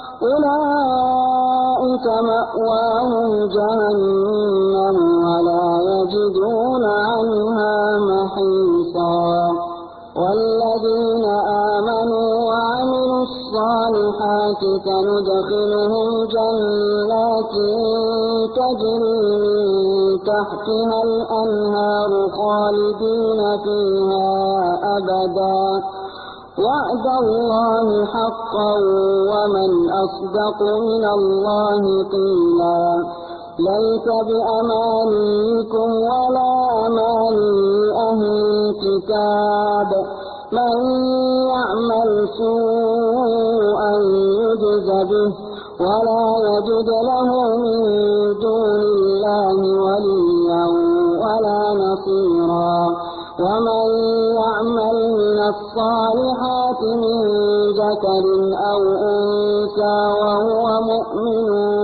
ومأواهم جهنم ولا يجدون عنها محيصا والذين آمنوا وعملوا الصالحات سندخلهم جنات تجري من تحتها الأنهار خالدين فيها أبدا وعد الله حقا ومن أصدق من الله قيلا ليس بأمانيكم ولا أماني أهل الكتاب من يعمل سوءا يجز به ولا يجد له من دون الله وليا ولا نصيرا ومن يعمل من الصالحات من ذكر أو أنثى وهو مؤمن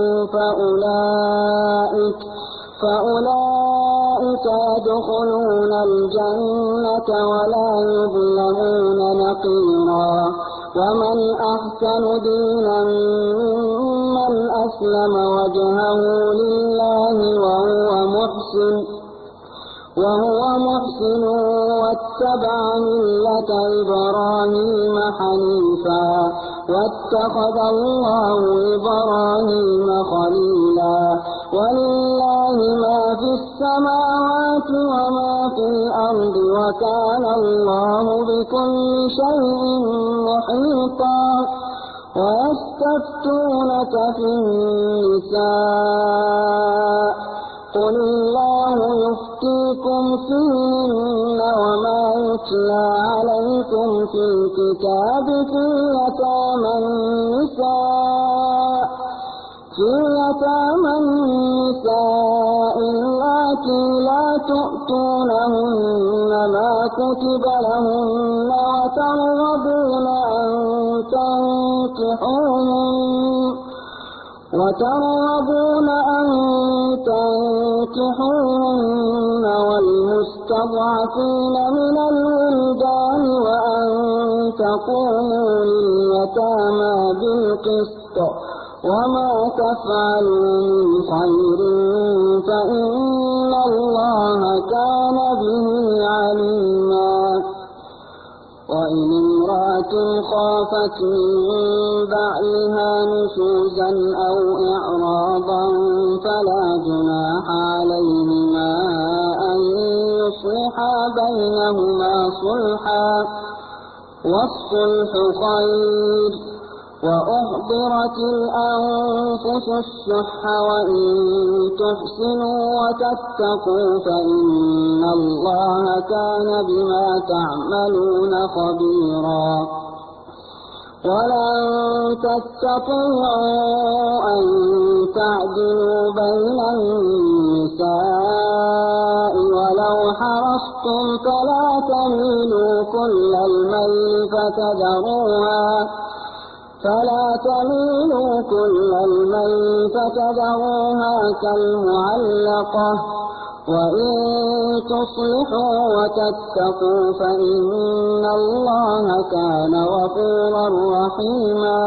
فأولئك, فأولئك يدخلون الجنة ولا يظلمون نقيرا ومن أحسن دينا ممن أسلم وجهه لله وهو محسن وهو محسن واتبع ملة إبراهيم حنيفا واتخذ الله إبراهيم خليلا ولله ما في السماوات وما في الأرض وكان الله بكل شيء محيطا ويستفتونك في النساء قل الله يفتيكم فيهن وما يتلى عليكم في الكتاب في يتامى النساء في يتامى النساء اللاتي لا تؤتونهن ما كتب لهن وترغبون أن تنكحوهن وترغبون أن تنكحوهن والمستضعفين من الولدان وأن تقوموا لليتامى بالقسط وما تفعلوا من خير فإن الله كان به عليما وإن امرأة خافت من بعلها نشوزا أو إعراضا فلا جناح عليهما أن يصلحا بينهما صلحا والصلح خير وأحضرت الأنفس الشح وإن تحسنوا وتتقوا فإن الله كان بما تعملون خبيرا ولن تستطيعوا أن تعدلوا بين النساء ولو حرصتم فلا تميلوا كل الميل فتذروها فلا تميلوا كل الميل فتذروها كالمعلقة وإن تصلحوا وتتقوا فإن الله كان غفورا رحيما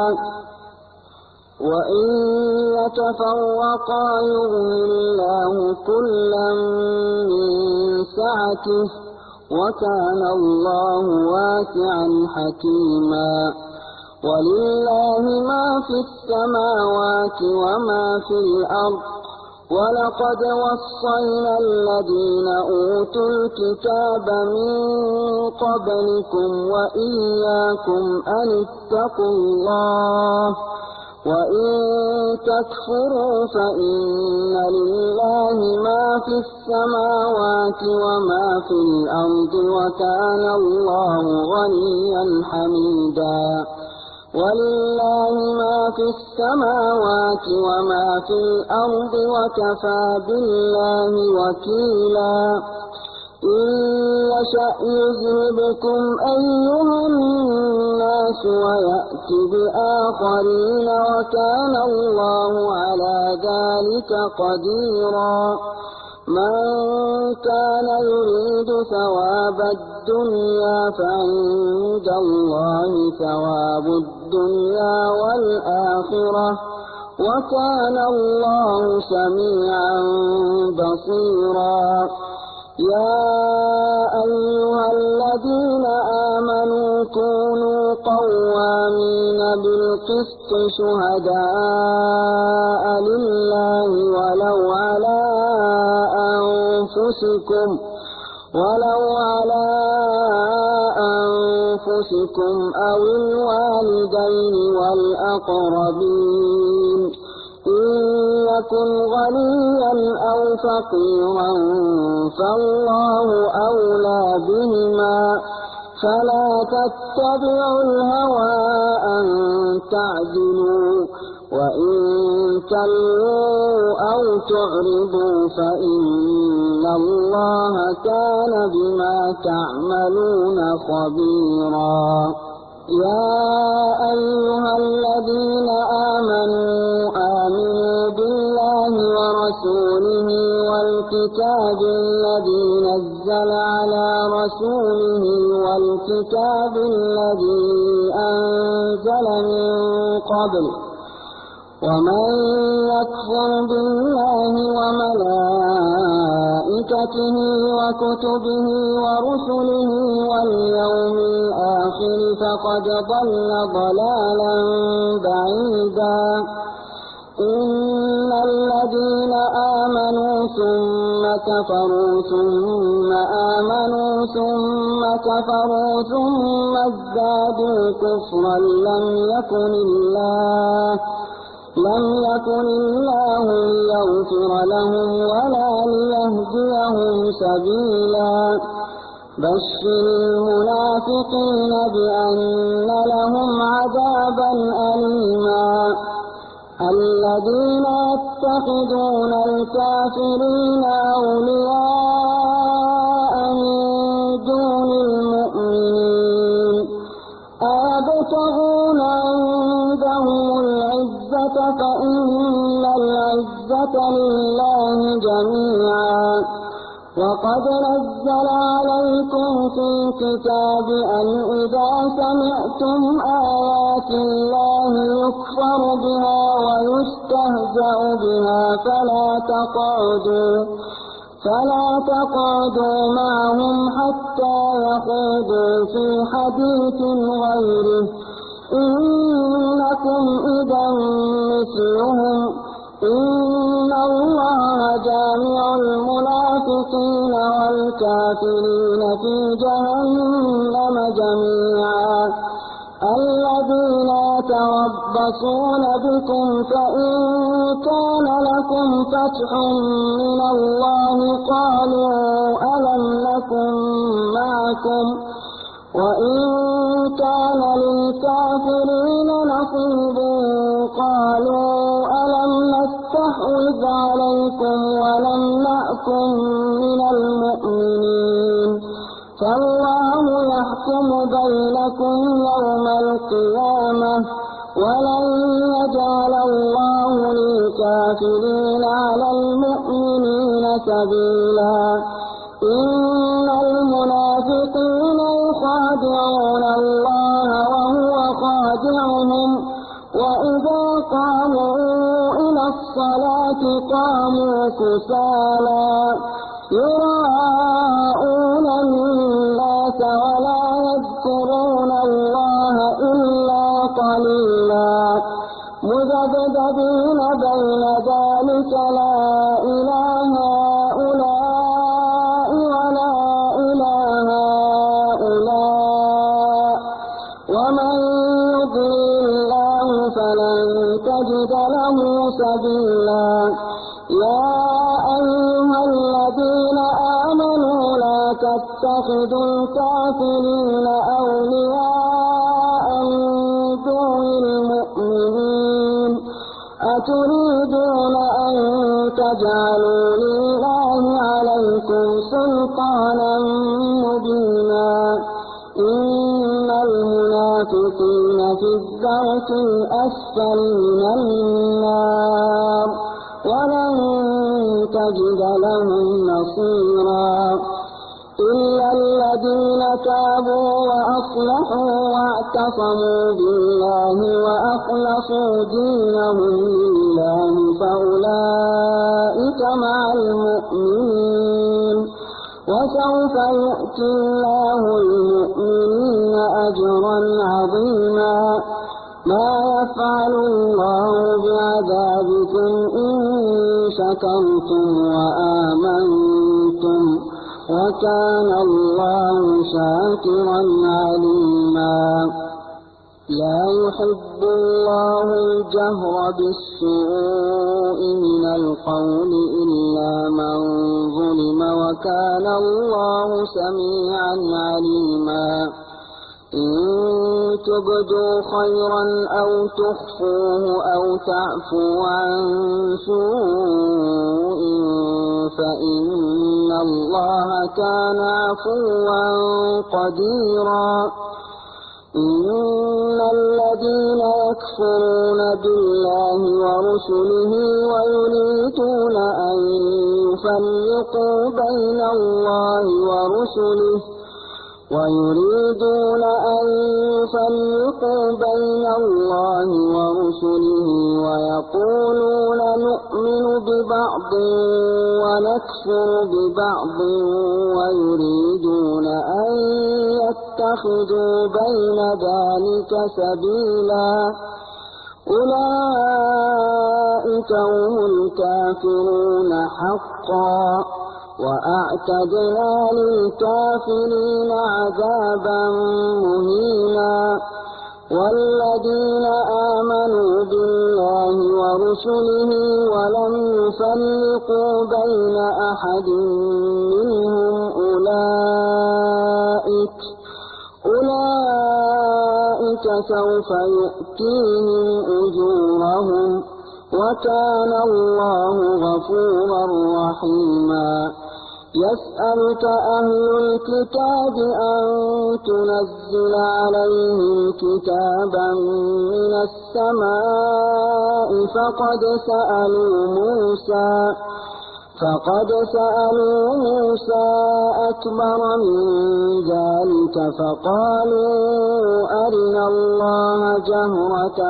وإن يتفرقا يغن الله كلا من سعته وكان الله واسعا حكيما ولله ما في السماوات وما في الأرض ولقد وصينا الذين أوتوا الكتاب من قبلكم وإياكم أن اتقوا الله وإن تكفروا فإن لله ما في السماوات وما في الأرض وكان الله غنيا حميدا ولله ما في السماوات وما في الأرض وكفى بالله وكيلا إن يشأ يذهبكم أيها الناس ويأتي بآخرين وكان الله على ذلك قديرا من كان يريد ثواب الدنيا فعند الله ثواب الدنيا والآخرة وكان الله سميعا بصيرا. يا أيها الذين آمنوا كونوا قوامين بالقسط شهداء لله ولو على أنفسكم ولو على أنفسكم أو الوالدين والأقربين إن يكن غنيا أو فقيرا فالله أولى بهما فلا تتبعوا الهوى أن تعدلوا وإن تلووا أو تعرضوا فإن الله كان بما تعملون خبيرا. يا أيها الذين آمنوا آمنوا بالله ورسوله والكتاب الذي نزل على رسوله والكتاب الذي أنزل من قبل ومن يكفر بالله وملائكته وكتبه ورسله واليوم الآخر فقد ضل ضلالا بعيدا. إن الذين آمنوا ثم كفروا ثم آمنوا ثم كفروا ثم ازدادوا كفرا لم يكن الله لم يكن الله ليغفر لهم ولا ليهديهم سبيلا. بشر المنافقين بأن لهم عذابا أليما. الذين يتخذون الكافرين أولياء من دون المؤمنين أيبتغون عندهم العزة فإن العزة لله جميعا. وقد نزل عليكم في الكتاب أن إذا سمعتم آيات الله يكفر بها ويستهزأ بها فلا تقعدوا فلا تقعدوا معهم حتى يخوضوا في حديث غيره إنكم إذا مثلهم. إن الله جامع المنافقين والكافرين في جهنم جميعا. الذين يتربصون بكم فإن كان لكم فتح من الله قالوا ألم نكن معكم وإن كان للكافرين نصيب قالوا ألم نستحوذ عليكم ونمنعكم من المؤمنين فالله يحكم بينكم يوم القيامة ولن يجعل الله للكافرين على المؤمنين سبيلا. إن المنافقين يخادعون الله وهو خادعهم وإذا قاموا إلى الصلاة قاموا كسالى يراءون الناس ولا يذكرون الله إلا قليلا مذبذبين بين ذلك لا إله هؤلاء ولا إله هؤلاء ومن يضلل الله فلن تجد له سبيلا. يا أيها الذين آمنوا لا تتخذوا الكافرين أولياء من دون المؤمنين أتريدون أن تجعلوا لله عليكم سلطانا مبينا. إن المنافقين في الدرك الأسفل من النار ولن تجد لهم نصيرا. إلا الذين تابوا وأصلحوا واعتصموا بالله وأخلصوا دينهم لله فأولئك مع المؤمنين وسوف يؤتي الله المؤمنين أجرا عظيما ما يفعل الله بعذابكم إن شكرتم وآمنتم وكان الله شاكرا عليما لا يحب الله الجهر بالسوء من القول إلا من ظلم وكان الله سميعا عليما إن تبدوا خيرا أو تخفوه أو تعفوا عن سوء فإن الله كان عفوا قديرا إن الذين يكفرون بالله ورسله ويريدون أن يفرقوا بين الله ورسله ويريدون أن يفرقوا بين الله ورسله ويقولون نؤمن ببعض ونكفر ببعض ويريدون أن يتخذوا بين ذلك سبيلا أولئك هم الكافرون حقا وأعتدنا للكافرين عذابا مهينا والذين آمنوا بالله ورسله ولم يفرقوا بين أحد منهم أولئك أولئك سوف يؤتيهم أجورهم وكان الله غفورا رحيما يسألك أهل الكتاب أن تنزل عليهم كتابا من السماء فقد سألوا موسى فقد سألوا موسى أكبر من ذلك فقالوا أرنا الله جهرة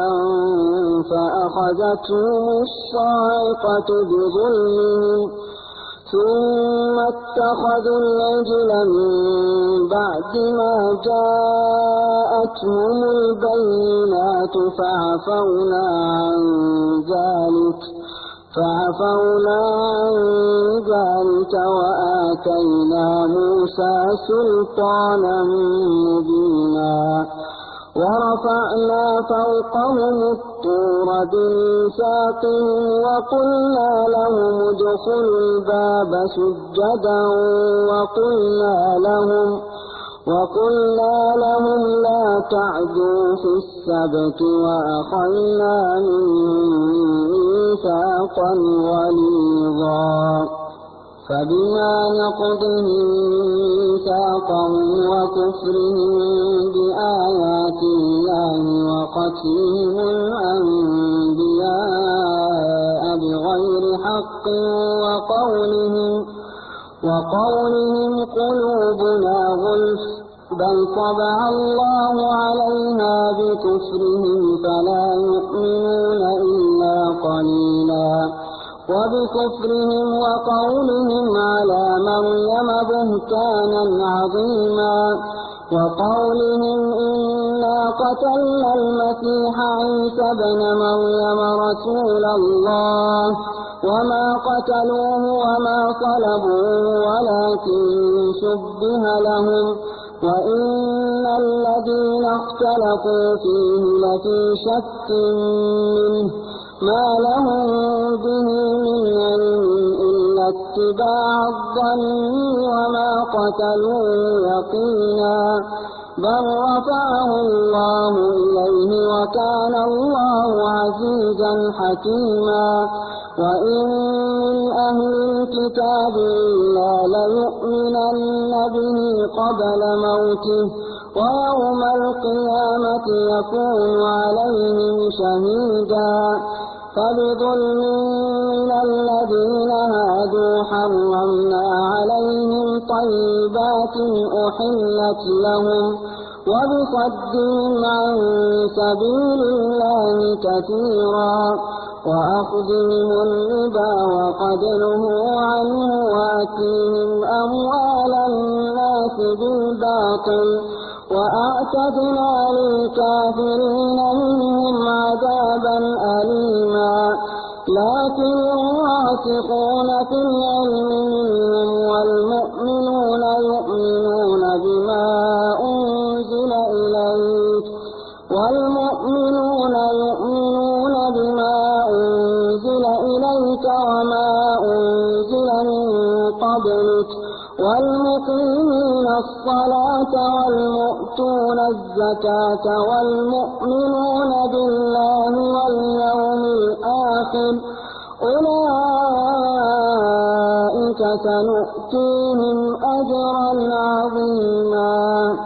فأخذتهم الصاعقة بظلمهم ثم اتخذوا العجل من بعد ما جاءتهم البينات فعفونا عن ذلك فعفونا عن ذلك وآتينا موسى سلطانا مبينا ورفعنا فوقهم الطور بميثاقهم وقلنا لهم ادخلوا الباب سجدا وقلنا لهم وقلنا لهم لا تعدوا في السبت وأخذنا منهم ميثاقا غليظا فبما نقضهم ميثاقهم وكفرهم بآيات الله وقتلهم الأنبياء بغير حق وقولهم وقولهم قلوبنا غلف بل طبع الله عليها بكفرهم فلا يؤمنون إلا قليلا وبكفرهم وقولهم على مريم بهتانا عظيما وقولهم إنا قتلنا المسيح عيسى ابن مريم رسول الله وما قتلوه وما صلبوه ولكن شبه لهم وإن الذين اختلفوا فيه لفي شك منه ما لهم به من علم إلا اتباع الظن وما قتلوه يقينا بل رفعه الله إليه وكان الله عزيزا حكيما وإن من أهل الكتاب إلا ليؤمنن به قبل موته ويوم القيامة يكون عليهم شهيدا فبظلم من الذين هادوا حرمنا عليهم طيبات أحلت لهم وبصدهم عن سبيل الله كثيرا وأخذهم الربا وقد نهوا عنه وأكلهم أموال الناس بالباطل وأعتدنا للكافرين منهم عذابا أليما لكن الراسخون في العلم منهم والمؤمنون يؤمنون بما أنزل إليك والمؤمنون يؤمنون بما أنزل إليك وما أنزل من قبلك والمقيمين الصلاة والمؤتون الزكاة والمؤمنون بالله واليوم الآخر أولئك سنؤتيهم أجرا عظيما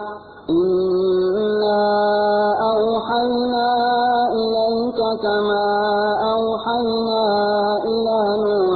إنا أوحينا إليك كما أوحينا إلى نوح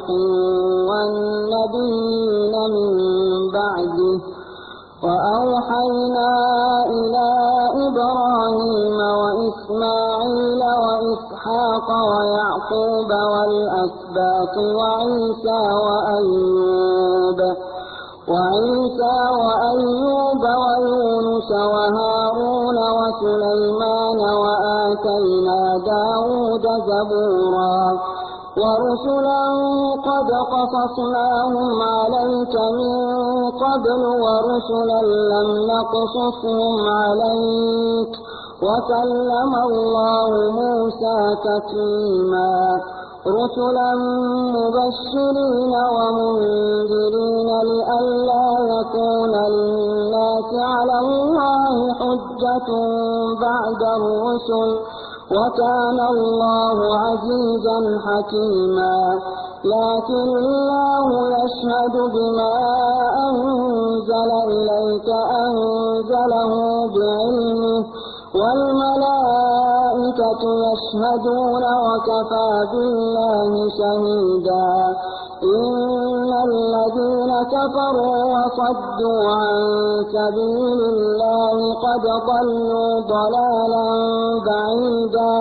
والنبيين من بعده وأوحينا إلى إبراهيم وإسماعيل وإسحاق ويعقوب والأسباط وعيسى وأيوب وعيسى وأيوب ويونس وهارون وسليمان وآتينا داود زبورا ورسلا قد قصصناهم عليك من قبل ورسلا لم نقصصهم عليك وكلم الله موسى تكليما رسلا مبشرين ومنذرين لئلا يكون للناس على الله حجة بعد الرسل وكان الله عزيزا حكيما لكن الله يشهد بما أنزل إليك أنزله بعلمه والملائكة يشهدون وكفى بالله شهيدا إن الذين كفروا وصدوا عن سبيل الله قد ضلوا ضلالا بعيدا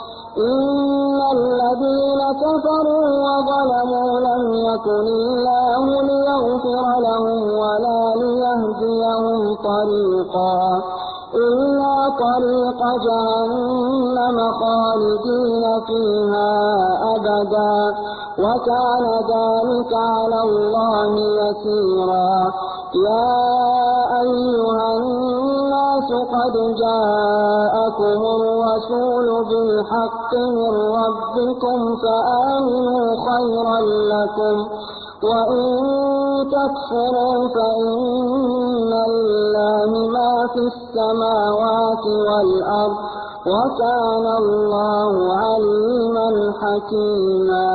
إن الذين كفروا وظلموا لم يكن الله ليغفر لهم ولا ليهديهم طريقا إلا طريق جهنم خالدين فيها أبدا وكان ذلك على الله يسيرا يا أيها الناس قد جاءكم الرسول بالحق من ربكم فآمنوا خيرا لكم وإن تكفروا فإن لله ما في السماوات والأرض وكان الله عليما حكيما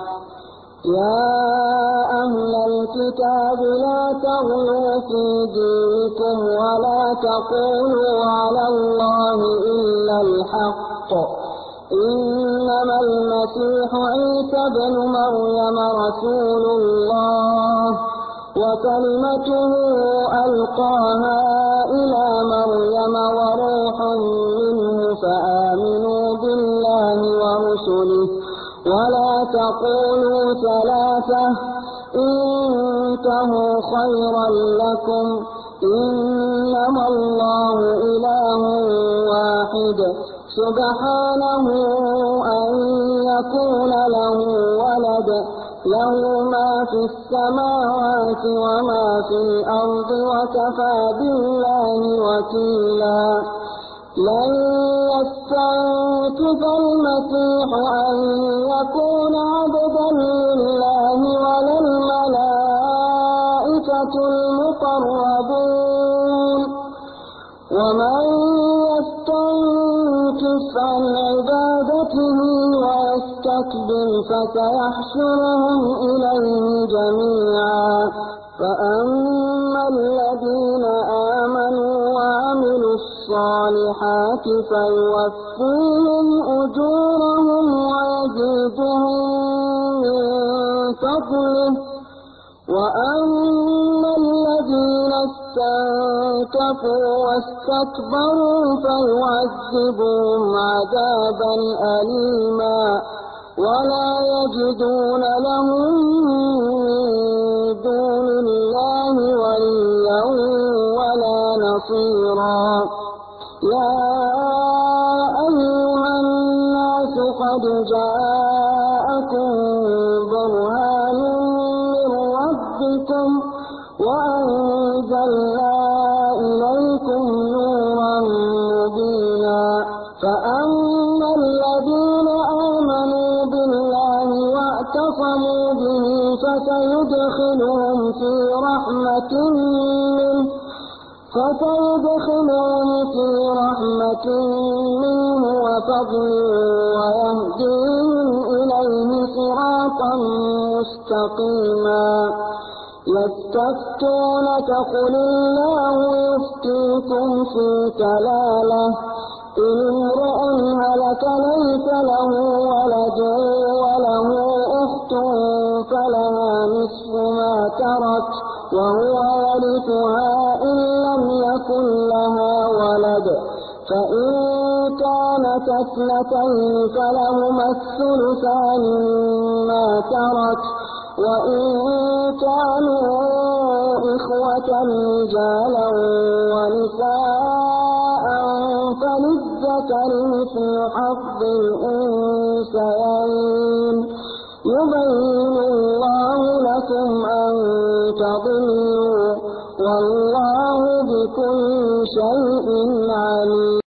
يا أهل الكتاب لا تغلوا في دينكم ولا تقولوا على الله إلا الحق إنما المسيح عيسى ابن مريم رسول الله وكلمته ألقاها إلى مريم وروح منه فآمنوا بالله ورسله ولا تقولوا ثلاثة انتهوا خيرا لكم إنما الله إله واحد سبحانه أن يكون له ولد له ما في السماوات وما في الأرض وكفى بالله وكيلا لن يستنكف المسيح أن يكون عبدا لله ولا الملائكة المقربون ومن يستنكف عن عبادته ويستكبر فسيحشرهم إليه جميعا فأما الذين آمنوا وعملوا الصالحات فيوفيهم أجورهم ويزيدهم من فضله وأما الذين استنكفوا واستكبروا فيعذبهم عذابا أليما ولا يجدون لهم من دون الله وليا ولا نصيرا. يا أيها الناس قد جاءكم برهان من ربكم وأنزلنا إليكم نورا مبينا. فأما الذين آمنوا بالله واعتصموا به فسيدخلهم في رحمة منه فسيدخلهم في رحمة منه وفضل ويهديهم إليه صراطا مستقيما. يستفتونك قل الله يفتيكم في كلالة إن امرؤ هلك ليس له ولد وله أخت فلها نصف ما ترك وهو يرثها إن لم يكن لها ولد فإن كانت اثنتين فلهما الثلثان مما ترك وإن كانوا إخوة رجالا ونساء فللذكر مثل حظ الأنثيين. يبين الله لكم أن تضلوا والله بكل شيء عليم.